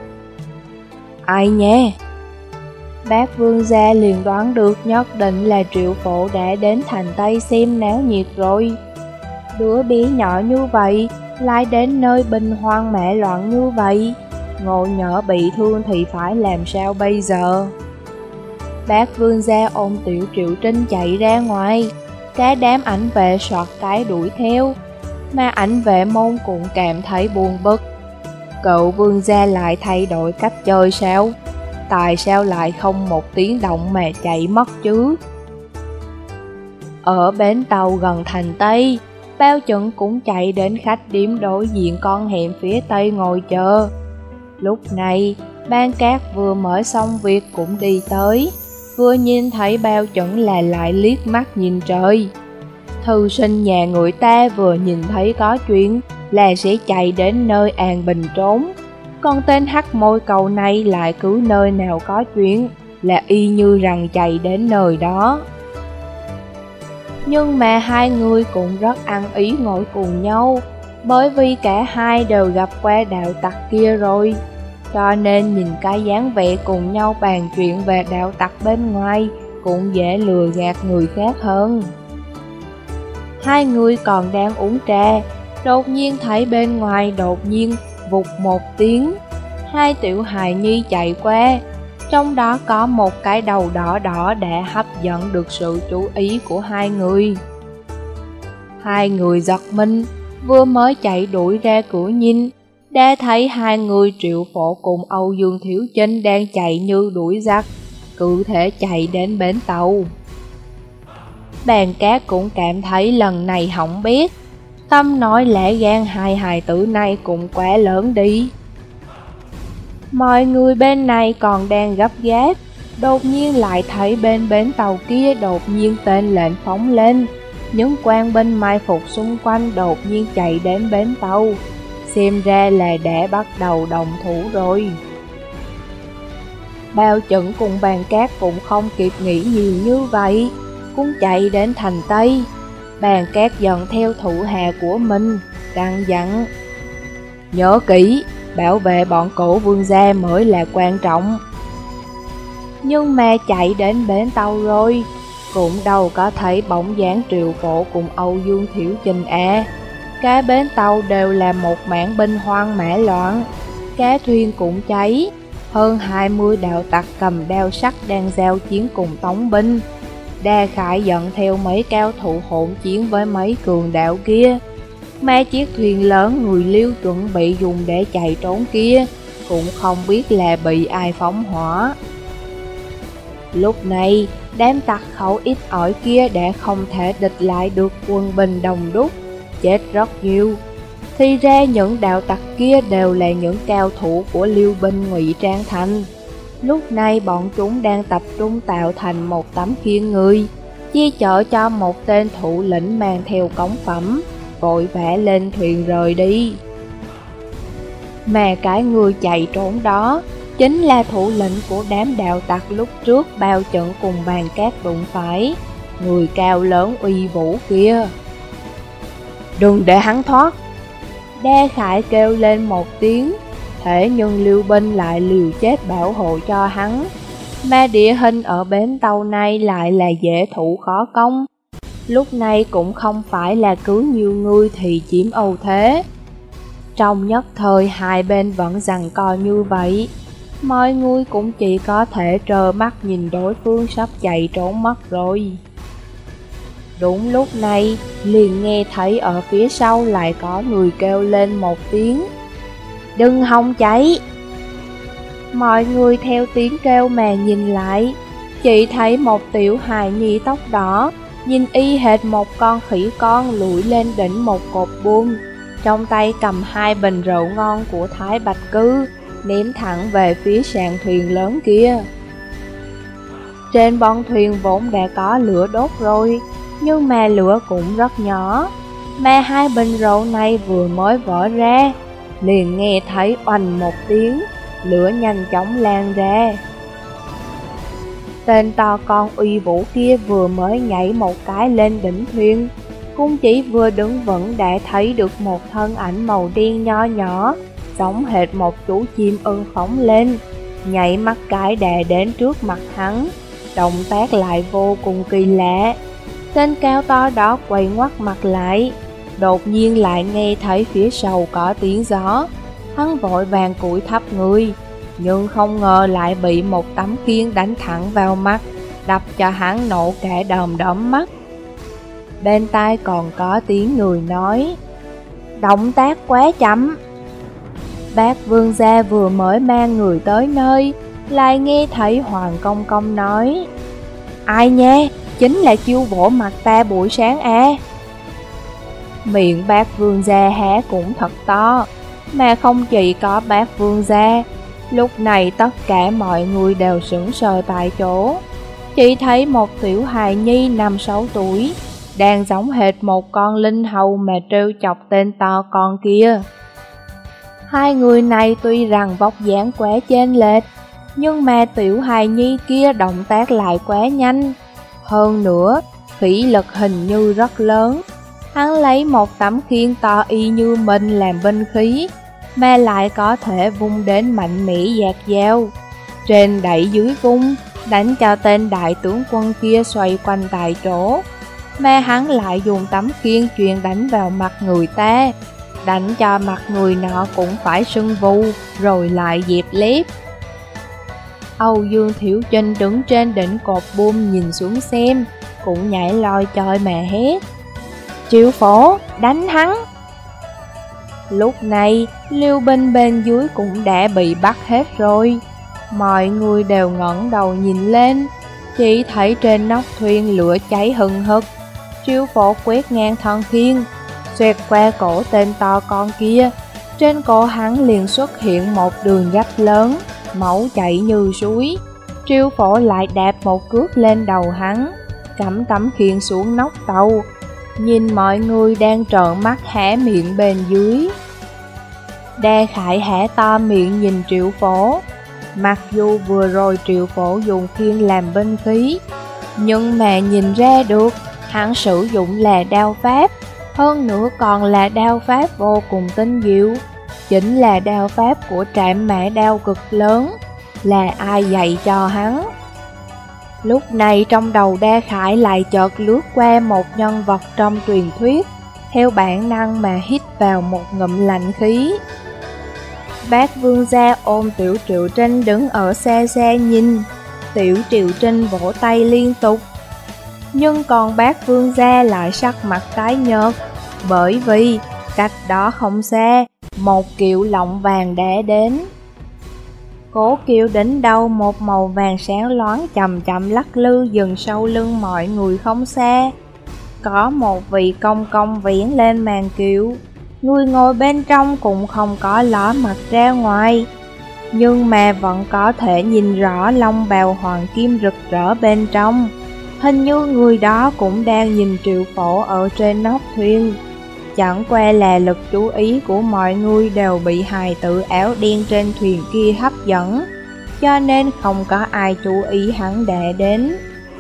Ai nha? Bác Vương gia liền đoán được nhất định là Triệu Phổ đã đến thành Tây xem náo nhiệt rồi. Đứa bé nhỏ như vậy, lại đến nơi binh hoang mã loạn như vậy, Ngộ Nhỡ bị thương thì phải làm sao bây giờ? Bác Vương gia ôm Tiểu Triệu Trinh chạy ra ngoài, cả đám ảnh vệ soạt cái đuổi theo, mà ảnh vệ môn cũng cảm thấy buồn bực. Cậu Vương gia lại thay đổi cách chơi sao? Tại sao lại không một tiếng động mà chạy mất chứ? Ở bến tàu gần thành Tây, Bao Chuẩn cũng chạy đến khách điếm đối diện con hẻm phía Tây ngồi chờ. Lúc này, Ban Cát vừa mở xong việc cũng đi tới, vừa nhìn thấy Bao Chuẩn là lại liếc mắt nhìn trời. Thư sinh nhà người ta vừa nhìn thấy có chuyện là sẽ chạy đến nơi an bình trốn, còn tên hắc môi cầu này lại cứ nơi nào có chuyện là y như rằng chạy đến nơi đó. Nhưng mà hai người cũng rất ăn ý ngồi cùng nhau, bởi vì cả hai đều gặp qua đạo tặc kia rồi, cho nên nhìn cái dáng vẻ cùng nhau bàn chuyện về đạo tặc bên ngoài cũng dễ lừa gạt người khác hơn. Hai người còn đang uống trà, đột nhiên thấy bên ngoài đột nhiên vụt một tiếng, hai tiểu hài nhi chạy qua, trong đó có một cái đầu đỏ đỏ đã hấp dẫn được sự chú ý của hai người. Hai người giật mình, vừa mới chạy đuổi ra cửa nhìn, đã thấy hai người Triệu Phổ cùng Âu Dương Thiếu Chinh đang chạy như đuổi giặc, cứ thể chạy đến bến tàu. Ban Cát cũng cảm thấy lần này hỏng bét, tâm nói lẽ gan hai hài tử này cũng quá lớn đi. Mọi người bên này còn đang gấp gáp, đột nhiên lại thấy bên bến tàu kia đột nhiên tên lệnh phóng lên. Những quan binh mai phục xung quanh đột nhiên chạy đến bến tàu, xem ra là đã bắt đầu đồng thủ rồi. Bao Chuẩn cùng Ban Cát cũng không kịp nghĩ nhiều như vậy, cũng chạy đến thành Tây. Ban Cát dẫn theo thủ hạ của mình, căn dặn: nhớ kỹ, bảo vệ bọn cổ vương gia mới là quan trọng. Nhưng mà chạy đến bến tàu rồi, cũng đâu có thấy bóng dáng Triệu Phổ cùng Âu Dương Thiểu Chinh à. Cả bến tàu đều là một mảng binh hoang mã loạn, cá thuyền cũng cháy, hơn 20 đạo tặc cầm đao sắt đang giao chiến cùng tống binh. Đa Khải dẫn theo mấy cao thủ hỗn chiến với mấy cường đạo kia, mà chiếc thuyền lớn người Liêu chuẩn bị dùng để chạy trốn kia cũng không biết là bị ai phóng hỏa. Lúc này, đám tặc khẩu ít ỏi kia đã không thể địch lại được quân binh đông đúc, chết rất nhiều. Thì ra những đạo tặc kia đều là những cao thủ của Liêu binh ngụy trang thành. Lúc này bọn chúng đang tập trung tạo thành một tấm khiên người, chia chở cho một tên thủ lĩnh mang theo cống phẩm, vội vã lên thuyền rời đi. Mà cái người chạy trốn đó chính là thủ lĩnh của đám đạo tặc lúc trước bao trận cùng bàn cát đụng phải, người cao lớn uy vũ kia. Đừng để hắn thoát! Đa Khải kêu lên một tiếng, thế nhưng Liêu binh lại liều chết bảo hộ cho hắn. Mà địa hình ở bến tàu này lại là dễ thủ khó công. Lúc này cũng không phải là cứ nhiều người thì chiếm ưu thế. Trong nhất thời hai bên vẫn giằng co như vậy, mọi người cũng chỉ có thể trơ mắt nhìn đối phương sắp chạy trốn mất rồi. Đúng lúc này, liền nghe thấy ở phía sau lại có người kêu lên một tiếng, đừng hòng chạy! Mọi người theo tiếng kêu mà nhìn lại, chỉ thấy một tiểu hài nhi tóc đỏ, nhìn y hệt một con khỉ con lủi lên đỉnh một cột buồm, trong tay cầm hai bình rượu ngon của Thái Bạch Cư, ném thẳng về phía sàn thuyền lớn kia. Trên bon thuyền vốn đã có lửa đốt rồi, nhưng mà lửa cũng rất nhỏ, mà hai bình rượu này vừa mới vỡ ra, liền nghe thấy oành một tiếng, lửa nhanh chóng lan ra. Tên to con uy vũ kia vừa mới nhảy một cái lên đỉnh thuyền, cũng chỉ vừa đứng vững đã thấy được một thân ảnh màu đen nho nhỏ, giống hệt một chú chim ưng phóng lên, nhảy mắt cái đã đến trước mặt hắn, động tác lại vô cùng kỳ lạ. Tên cao to đó quay ngoắt mặt lại, đột nhiên lại nghe thấy phía sau có tiếng gió, hắn vội vàng cúi thấp người, nhưng không ngờ lại bị một tấm khiên đánh thẳng vào mắt, đập cho hắn nổ cả đom đóm mắt. Bên tai còn có tiếng người nói, động tác quá chậm. Bác Vương gia vừa mới mang người tới nơi, lại nghe thấy Hoàng Công Công nói, ai nha, chính là chiêu vỗ mặt ta buổi sáng à. Miệng bác Vương gia há cũng thật to, mà không chỉ có bác Vương gia, lúc này tất cả mọi người đều sững sờ tại chỗ. Chỉ thấy một tiểu hài nhi 5-6 tuổi, đang giống hệt một con linh hầu mà trêu chọc tên to con kia. Hai người này tuy rằng vóc dáng quá chênh lệch, nhưng mà tiểu hài nhi kia động tác lại quá nhanh. Hơn nữa, khí lực hình như rất lớn. Hắn lấy một tấm khiên to y như mình làm binh khí, mà lại có thể vung đến mạnh mẽ dạt dao. Trên đẩy dưới vung, đánh cho tên đại tướng quân kia xoay quanh tại chỗ. Mà hắn lại dùng tấm khiên truyền đánh vào mặt người ta, đánh cho mặt người nọ cũng phải sưng vù, rồi lại dẹp lép. Âu Dương Thiểu Trinh đứng trên đỉnh cột buồm nhìn xuống xem, cũng nhảy loi choi mà hét, Triệu Phổ, đánh hắn! Lúc này, Liêu binh bên dưới cũng đã bị bắt hết rồi. Mọi người đều ngẩng đầu nhìn lên, chỉ thấy trên nóc thuyền lửa cháy hừng hực. Triệu Phổ quét ngang thân khiên, xoẹt qua cổ tên to con kia. Trên cổ hắn liền xuất hiện một đường rách lớn, máu chảy như suối. Triệu Phổ lại đạp một cước lên đầu hắn, cắm tấm khiên xuống nóc tàu, nhìn mọi người đang trợn mắt há miệng bên dưới. Đa Khải há to miệng nhìn Triệu Phổ. Mặc dù vừa rồi Triệu Phổ dùng khiên làm binh khí, nhưng mà nhìn ra được hắn sử dụng là đao pháp, hơn nữa còn là đao pháp vô cùng tinh diệu, chính là đao pháp của Trạm Mã Đao cực lớn. Là ai dạy cho hắn? Lúc này trong đầu Đa Khải lại chợt lướt qua một nhân vật trong truyền thuyết, theo bản năng mà hít vào một ngụm lạnh khí. Bác Vương gia ôm Tiểu Triệu Trinh đứng ở xa xa nhìn, Tiểu Triệu Trinh vỗ tay liên tục. Nhưng còn bác Vương gia lại sắc mặt tái nhợt, bởi vì cách đó không xa, một kiệu lọng vàng đã đến. Cố kiệu đỉnh đầu một màu vàng sáng loáng chậm chậm lắc lư dừng sau lưng mọi người không xa. Có một vị công công viễn lên màn kiệu, người ngồi bên trong cũng không có ló mặt ra ngoài, nhưng mà vẫn có thể nhìn rõ lông bào hoàng kim rực rỡ bên trong. Hình như người đó cũng đang nhìn Triệu Phổ ở trên nóc thuyền. Chẳng qua là lực chú ý của mọi người đều bị hài tử áo đen trên thuyền kia hấp dẫn, cho nên không có ai chú ý hắn để đến.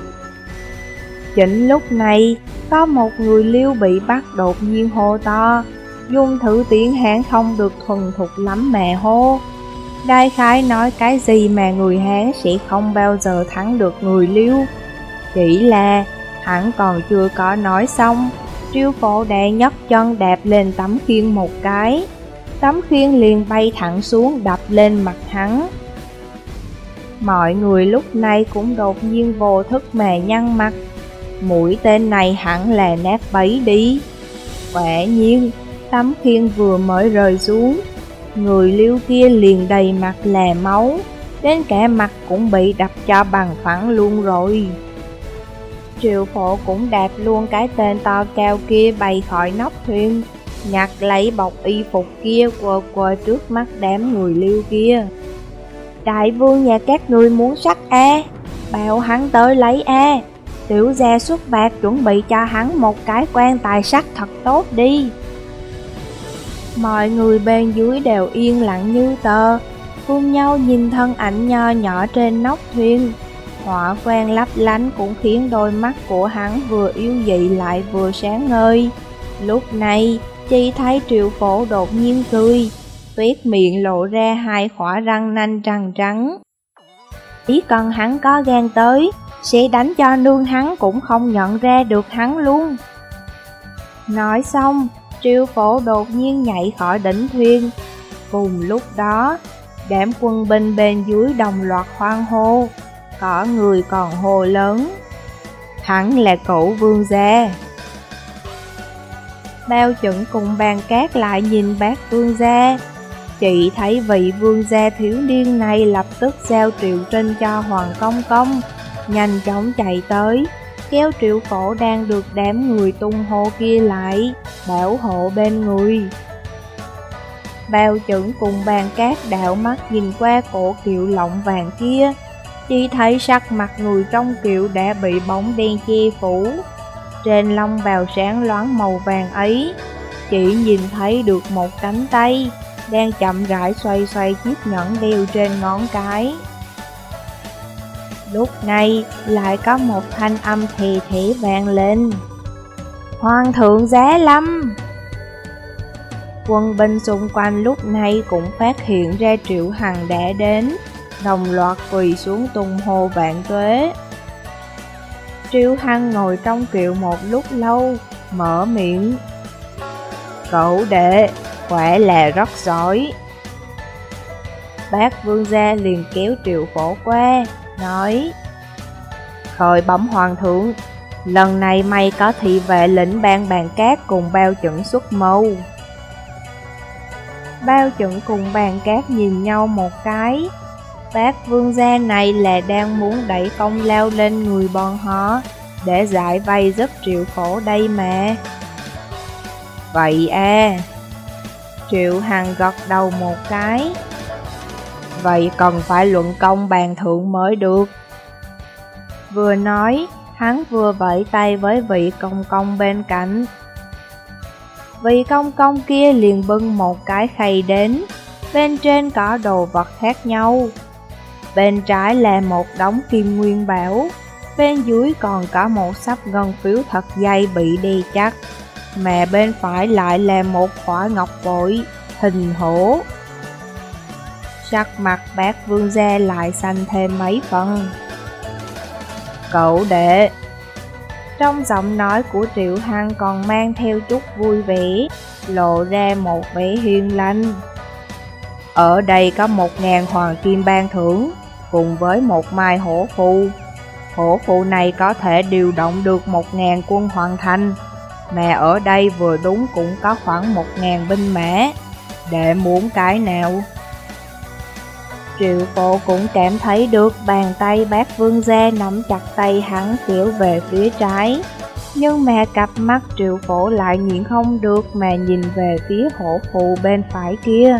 Chính lúc này, có một người Liêu bị bắt đột nhiên hô to, dùng thử tiếng Hán không được thuần thục lắm mà hô. Đại khái nói cái gì mà người Hán sẽ không bao giờ thắng được người Liêu. Chỉ là hắn còn chưa có nói xong, Triệu Phổ đã nhấc chân đạp lên tấm khiên một cái. Tấm khiên liền bay thẳng xuống đập lên mặt hắn. Mọi người lúc này cũng đột nhiên vô thức mà nhăn mặt. Mũi tên này hẳn là nát bấy đi. Quả nhiên, tấm khiên vừa mới rơi xuống, người Liêu kia liền đầy mặt là máu, đến cả mặt cũng bị đập cho bằng phẳng luôn rồi. Triệu Phổ cũng đạp luôn cái tên to cao kia bay khỏi nóc thuyền, nhặt lấy bọc y phục kia quơ quơ trước mắt đám người Liêu kia. Đại vương nhà các ngươi muốn sắt bảo hắn tới lấy tiểu gia xuất bạc chuẩn bị cho hắn một cái quan tài sắt thật tốt đi. Mọi người bên dưới đều yên lặng như tờ, cùng nhau nhìn thân ảnh nho nhỏ trên nóc thuyền. Hỏa quang lấp lánh cũng khiến đôi mắt của hắn vừa yếu dị lại vừa sáng ngời. Lúc này, chỉ thấy Triệu Phổ đột nhiên cười, tuyết miệng lộ ra hai khỏa răng nanh trắng trắng. Chỉ cần hắn có gan tới, sẽ đánh cho nương hắn cũng không nhận ra được hắn luôn. Nói xong, Triệu Phổ đột nhiên nhảy khỏi đỉnh thuyền. Cùng lúc đó, đám quân binh bên dưới đồng loạt hoan hô, có người còn hô lớn: hắn là Cẩu vương gia. Bao Chuẩn cùng Bàn Cát lại nhìn bác vương gia, chỉ thấy vị vương gia thiếu niên này lập tức giao triệu trinh cho Hoàng Công Công, nhanh chóng chạy tới, kéo Triệu Phổ đang được đám người tung hô kia lại, bảo hộ bên người. Bao Chuẩn cùng Bàn Cát đạo mắt nhìn qua cổ kiệu lọng vàng kia, chỉ thấy sắc mặt người trong kiệu đã bị bóng đen che phủ. Trên lông bào sáng loáng màu vàng ấy, chỉ nhìn thấy được một cánh tay đang chậm rãi xoay xoay chiếc nhẫn đeo trên ngón cái. Lúc này lại có một thanh âm thì thỉ vang lên: Hoàng thượng giá lâm! Quân binh xung quanh lúc này cũng phát hiện ra Triệu Hằng đã đến, đồng loạt quỳ xuống tung hô vạn tuế. Triệu Hằng ngồi trong kiệu một lúc lâu, mở miệng: Cẩu đệ, quả là rất giỏi. Bác vương gia liền kéo Triệu Phổ qua, nói: Khởi bẩm hoàng thượng, lần này mày có thị vệ lĩnh ban Bàn Cát cùng Bao Chuẩn xuất mâu. Bao Chuẩn cùng Bàn Cát nhìn nhau một cái. Bác vương gia này là đang muốn đẩy công lao lên người bọn họ, để giải vây giúp Triệu Phổ đây mà. Vậy Triệu Hằng gật đầu một cái. Vậy cần phải luận công bàn thượng mới được. Vừa nói, hắn vừa vẫy tay với vị công công bên cạnh. Vị công công kia liền bưng một cái khay đến, bên trên có đồ vật khác nhau. Bên trái là một đống kim nguyên bảo, bên dưới còn có một xấp ngân phiếu thật dày bị đè chắc, mà bên phải lại là một khỏa ngọc bội, hình hổ. Sắc mặt bác vương gia lại xanh thêm mấy phần. Cậu đệ! Trong giọng nói của Triệu Hằng còn mang theo chút vui vẻ, lộ ra một vẻ hiền lành. Ở đây có 1000 hoàng kim ban thưởng, cùng với một mai hổ phù. Hổ phù này có thể điều động được 1000 quân hoàn thành, mà ở đây vừa đúng cũng có khoảng 1000 binh mã. Đệ muốn cái nào? Triệu Phổ cũng cảm thấy được bàn tay bác vương gia nắm chặt tay hắn kéo về phía trái, Nhưng mà cặp mắt Triệu Phổ lại nhịn không được mà nhìn về phía hổ phù bên phải kia.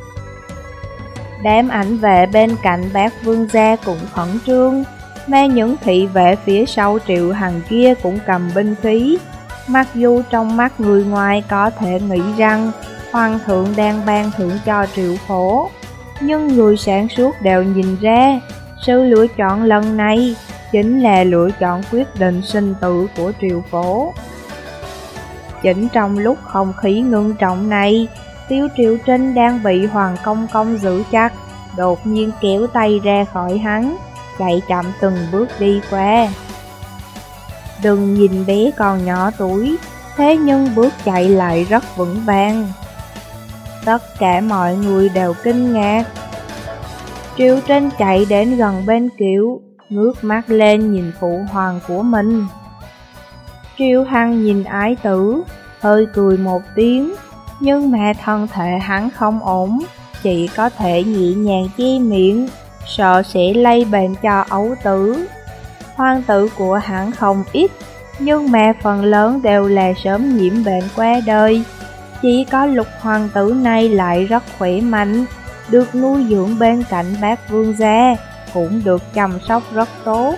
Đám ảnh vệ bên cạnh Bác Vương gia cũng khẩn trương, mà những thị vệ phía sau Triệu Hằng kia cũng cầm binh khí. Mặc dù trong mắt người ngoài có thể nghĩ rằng Hoàng thượng đang ban thưởng cho Triệu Phổ, nhưng người sáng suốt đều nhìn ra, sự lựa chọn lần này chính là lựa chọn quyết định sinh tử của Triệu Phổ. Chính trong lúc không khí ngưng trọng này, Tiêu Triệu Trinh đang bị Hoàng Công Công giữ chặt, đột nhiên kéo tay ra khỏi hắn, chạy chậm từng bước đi qua. Đừng nhìn bé còn nhỏ tuổi, thế nhưng bước chạy lại rất vững vàng. Tất cả mọi người đều kinh ngạc. Triệu Trinh chạy đến gần bên Kiệu, ngước mắt lên nhìn phụ hoàng của mình. Triệu Hằng nhìn ái tử, hơi cười một tiếng, nhưng mà thân thể hắn không ổn, chỉ có thể nhẹ nhàng che miệng, sợ sẽ lây bệnh cho ấu tử. Hoàng tử của hắn không ít, nhưng mà phần lớn đều là sớm nhiễm bệnh qua đời. Chỉ có Lục hoàng tử này lại rất khỏe mạnh, được nuôi dưỡng bên cạnh Bác Vương gia, cũng được chăm sóc rất tốt.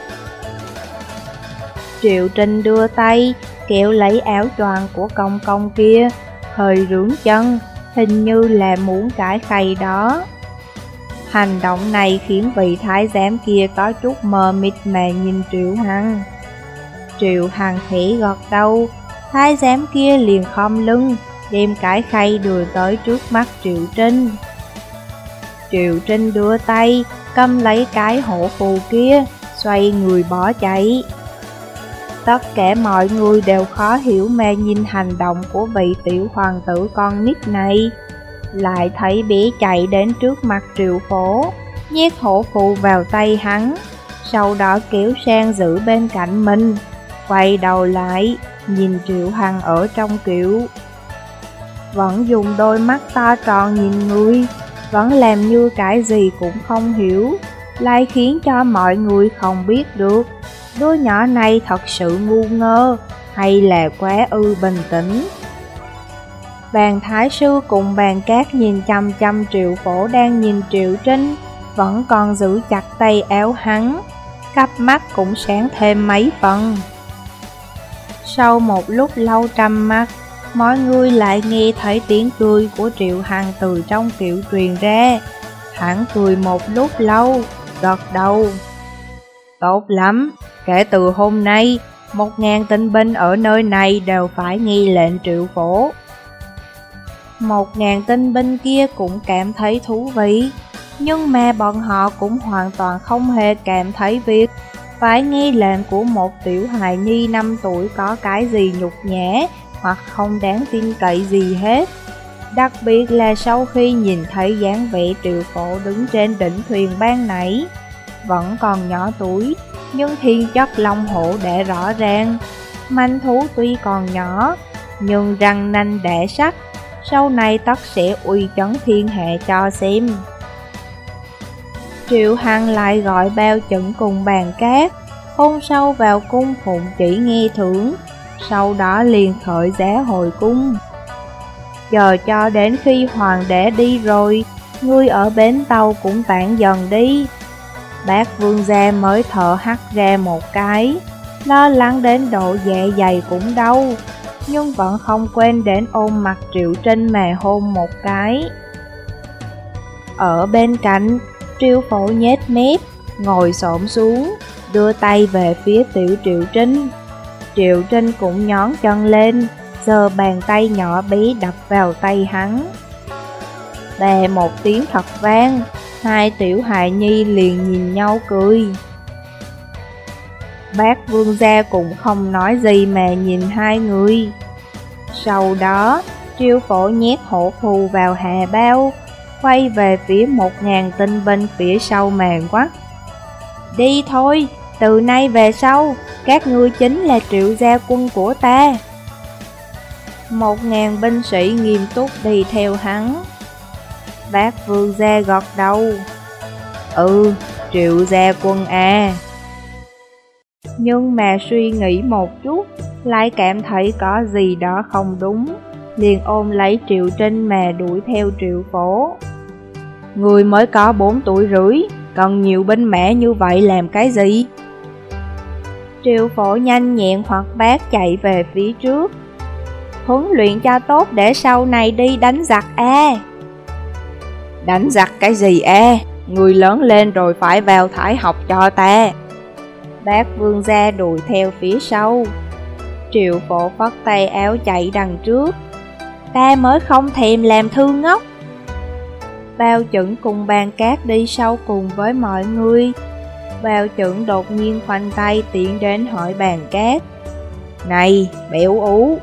Triệu Trinh đưa tay kéo lấy áo choàng của công công kia, hơi rướng chân, hình như là muốn cãi khay đó. Hành động này khiến vị thái giám kia có chút mờ mịt mà nhìn Triệu Hằng. Triệu Hằng khẽ gật đầu, thái giám kia liền khom lưng, đem cái khay đưa tới trước mắt Triệu Trinh. Triệu Trinh đưa tay, cầm lấy cái hổ phù kia, xoay người bỏ chạy. Tất cả mọi người đều khó hiểu mà nhìn hành động của vị tiểu hoàng tử con nít này. Lại thấy bé chạy đến trước mặt Triệu Phổ, nhét hổ phù vào tay hắn, sau đó kéo sang giữ bên cạnh mình, quay đầu lại, nhìn Triệu Hằng ở trong Kiệu. Vẫn dùng đôi mắt to tròn nhìn người, vẫn làm như cái gì cũng không hiểu, lại khiến cho mọi người không biết được đứa nhỏ này thật sự ngu ngơ hay là quá bình tĩnh. Bàn thái sư cùng bàn cát nhìn chăm chăm Triệu Phổ đang nhìn Triệu Trinh, vẫn còn giữ chặt tay áo hắn, cặp mắt cũng sáng thêm mấy phần. Sau một lúc lâu trầm mặc, mọi người lại nghe thấy tiếng cười của Triệu Hằng từ trong Kiệu truyền ra. Hắn cười một lúc lâu, gật đầu. Tốt lắm, kể từ hôm nay, 1000 tinh binh ở nơi này đều phải nghe lệnh Triệu Phổ. 1000 tinh binh kia cũng cảm thấy thú vị, nhưng mà bọn họ cũng hoàn toàn không hề cảm thấy việc phải nghe lệnh của một tiểu hài nhi 5 tuổi có cái gì nhục nhã hoặc không đáng tin cậy gì hết. Đặc biệt là sau khi nhìn thấy dáng vẻ Triệu Phổ đứng trên đỉnh thuyền ban nãy, vẫn còn nhỏ tuổi, nhưng thiên chất long hổ đã rõ ràng. Manh thú tuy còn nhỏ, nhưng răng nanh đã sắc, sau này tất sẽ uy chấn thiên hạ cho xem. Triệu Hằng lại gọi Bao Chuẩn cùng bàn cát, hôn sâu vào cung phụng chỉ nghe thưởng, sau đó liền khởi giá hồi cung. Chờ cho đến khi hoàng đế đi rồi, người ở bến tàu cũng tản dần đi. Bác Vương gia mới thở hắt ra một cái, lo lắng đến độ dạ dày cũng đau, nhưng vẫn không quên đến ôm mặt Triệu Trinh mà hôn một cái. Ở bên cạnh, Triệu Phổ nhếch mép, ngồi xổm xuống, đưa tay về phía tiểu Triệu Trinh. Triệu Trinh cũng nhón chân lên, giơ bàn tay nhỏ bé đập vào tay hắn. Đè một tiếng thật vang, hai tiểu hài nhi liền nhìn nhau cười. Bác Vương gia cũng không nói gì mà nhìn hai người. Sau đó, Triệu Phổ nhét hổ phù vào hà bao, quay về phía 1000 tinh binh phía sau màn quát. Đi thôi, từ nay về sau, các ngươi chính là Triệu gia quân của ta. 1000 binh sĩ nghiêm túc đi theo hắn. Bác Vương gia gật đầu. Triệu gia quân à. Nhưng mà suy nghĩ một chút, lại cảm thấy có gì đó không đúng, liền ôm lấy Triệu Trinh mà đuổi theo Triệu Phổ. Người mới có 4 tuổi rưỡi, cần nhiều binh mã như vậy làm cái gì? Triệu Phổ nhanh nhẹn hoạt bát chạy về phía trước. Huấn luyện cho tốt để sau này đi đánh giặc a. Đánh giặc cái gì a? Người lớn lên rồi phải vào Thái học cho ta. Bác Vương gia đuổi theo phía sau. Triệu Phổ phất tay áo chạy đằng trước. Ta mới không thèm làm thư ngốc. Bao Chuẩn cùng Bàn Cát đi sau cùng với mọi người. Bao Chuẩn đột nhiên khoanh tay tiến đến hỏi Bàn Cát. Này, béo ú.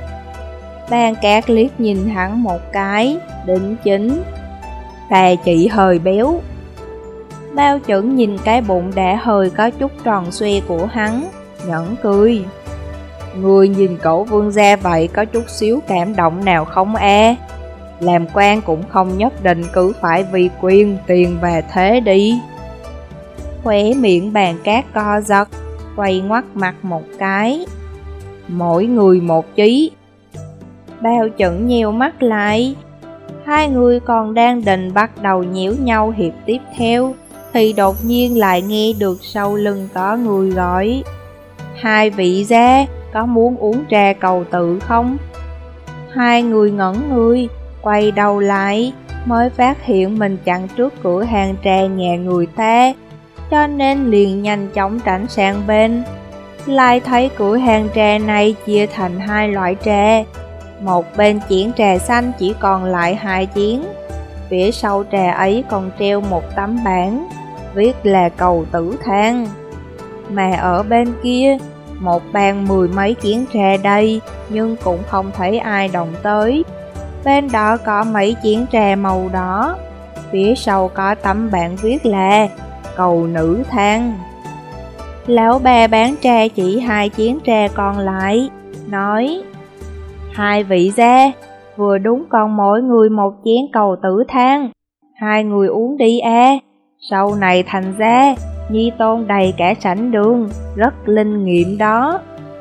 Bàn Cát liếc nhìn hắn một cái, đính chính. Ta chỉ hơi béo. Bao Chuẩn nhìn cái bụng đã hơi có chút tròn xoe của hắn, nhẫn cười. Người nhìn cậu Vương gia vậy có chút xíu cảm động nào không a? Làm quan cũng không nhất định cứ phải vì quyền, tiền và thế đi. Khóe miệng Bàn Cát co giật, quay ngoắt mặt một cái. Mỗi người một chí. Bao Chuẩn nheo mắt lại. Hai người còn đang định bắt đầu nhiễu nhau hiệp tiếp theo, thì đột nhiên lại nghe được sau lưng có người gọi. Hai vị gia, có muốn uống trà cầu tự không? Hai người ngẩn người, quay đầu lại, mới phát hiện mình chặn trước cửa hàng trà nhà người ta, cho nên liền nhanh chóng tránh sang bên. Lại thấy cửa hàng trà này chia thành hai loại trà. Một bên chén trà xanh chỉ còn lại 2 chén. Phía sau trà ấy còn treo một tấm bảng, viết là cầu tử thang. Mà ở bên kia, một bàn 10 mấy chén trà đầy, nhưng cũng không thấy ai động tới. Bên đó có mấy chén trà màu đỏ, phía sau có tấm bảng viết là cầu nữ thang. Lão bà bán trà chỉ 2 chén trà còn lại, nói: Hai vị gia, vừa đúng còn mỗi người một chén cầu tử thang, hai người uống đi a. Sau này thành ra, nhi tôn đầy cả sảnh đường, rất linh nghiệm đó.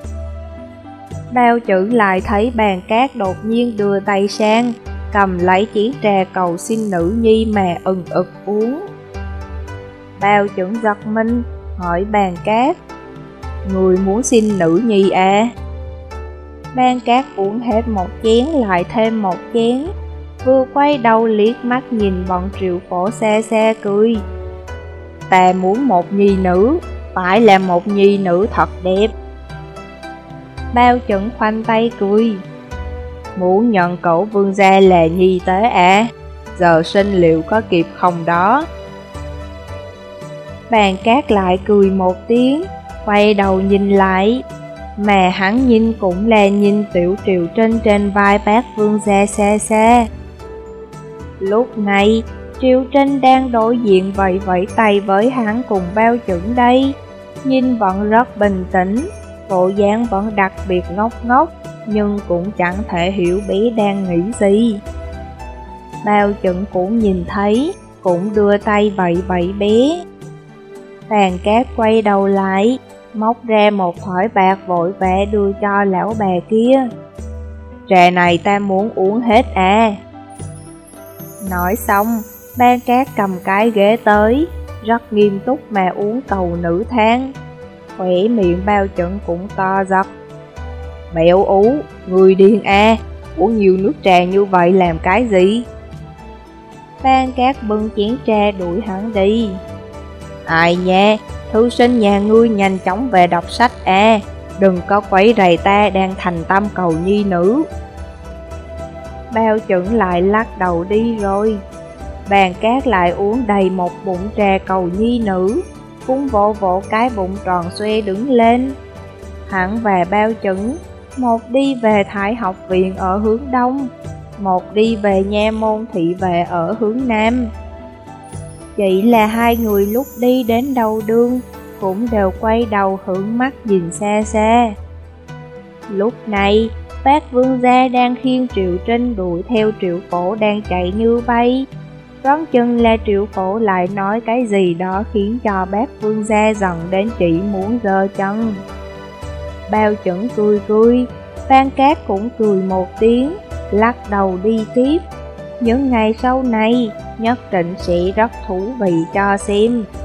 Bao Chữ lại thấy Bàn Cát đột nhiên đưa tay sang, cầm lấy chén trà cầu xin nữ nhi mà ực uống. Bao Chữ giật mình, hỏi Bàn Cát: Người muốn xin nữ nhi à? Bàn Cát uống hết một chén lại thêm một chén, vừa quay đầu liếc mắt nhìn bọn Triệu Phổ xa xa cười. Ta muốn một nhi nữ, phải là một nhi nữ thật đẹp. Bao Chuẩn khoanh tay cười. Muốn nhận cậu Vương gia là nhi tế à? Giờ sinh liệu có kịp không đó? Bàn Cát lại cười một tiếng, quay đầu nhìn lại. Mà hắn nhìn cũng là nhìn tiểu Triệu Trinh trên vai bác Vương gia xa xa. Lúc này, Triệu Trinh đang đối diện vẫy tay với hắn cùng Bao Chuẩn đây. Nhìn vẫn rất bình tĩnh, bộ dáng vẫn đặc biệt ngốc ngốc, nhưng cũng chẳng thể hiểu bé đang nghĩ gì. Bao Chuẩn cũng nhìn thấy, cũng đưa tay vẫy bé. Bàn Cát quay đầu lại, móc ra một thỏi bạc vội vã đưa cho lão bà kia. Trà này ta muốn uống hết à? Nói xong, Bàn Cát cầm cái ghế tới, rất nghiêm túc mà uống cầu nữ thang. Khỏe miệng Bao Chuẩn cũng co giật. Mẹo ú, người điên à, uống nhiều nước trà như vậy làm cái gì? Bàn Cát bưng chén trà đuổi hắn đi. Ai nha, thư sinh nhà ngươi nhanh chóng về đọc sách à, đừng có quấy rầy ta đang thành tâm cầu nhi nữ. Bao Chuẩn lại lắc đầu đi rồi. Bàn Cát lại uống đầy một bụng trà cầu nhi nữ, cũng vỗ vỗ cái bụng tròn xoe đứng lên. Hắn và Bao Chuẩn, một đi về Thái học viện ở hướng đông, một đi về Nha Môn thị vệ ở hướng nam. Chỉ là hai người lúc đi đến đầu đường cũng đều quay đầu hướng mắt nhìn xa xa. Lúc này, bác Vương gia đang khiêng Triệu Trinh đuổi theo Triệu Phổ đang chạy như bay. Đoán chừng là Triệu Phổ lại nói cái gì đó khiến cho bác Vương gia giận đến chỉ muốn giơ chân. bao chuẩn cười cười, Phan Cát cũng cười một tiếng, lắc đầu đi tiếp. Những ngày sau này nhất định sẽ rất thú vị cho xem.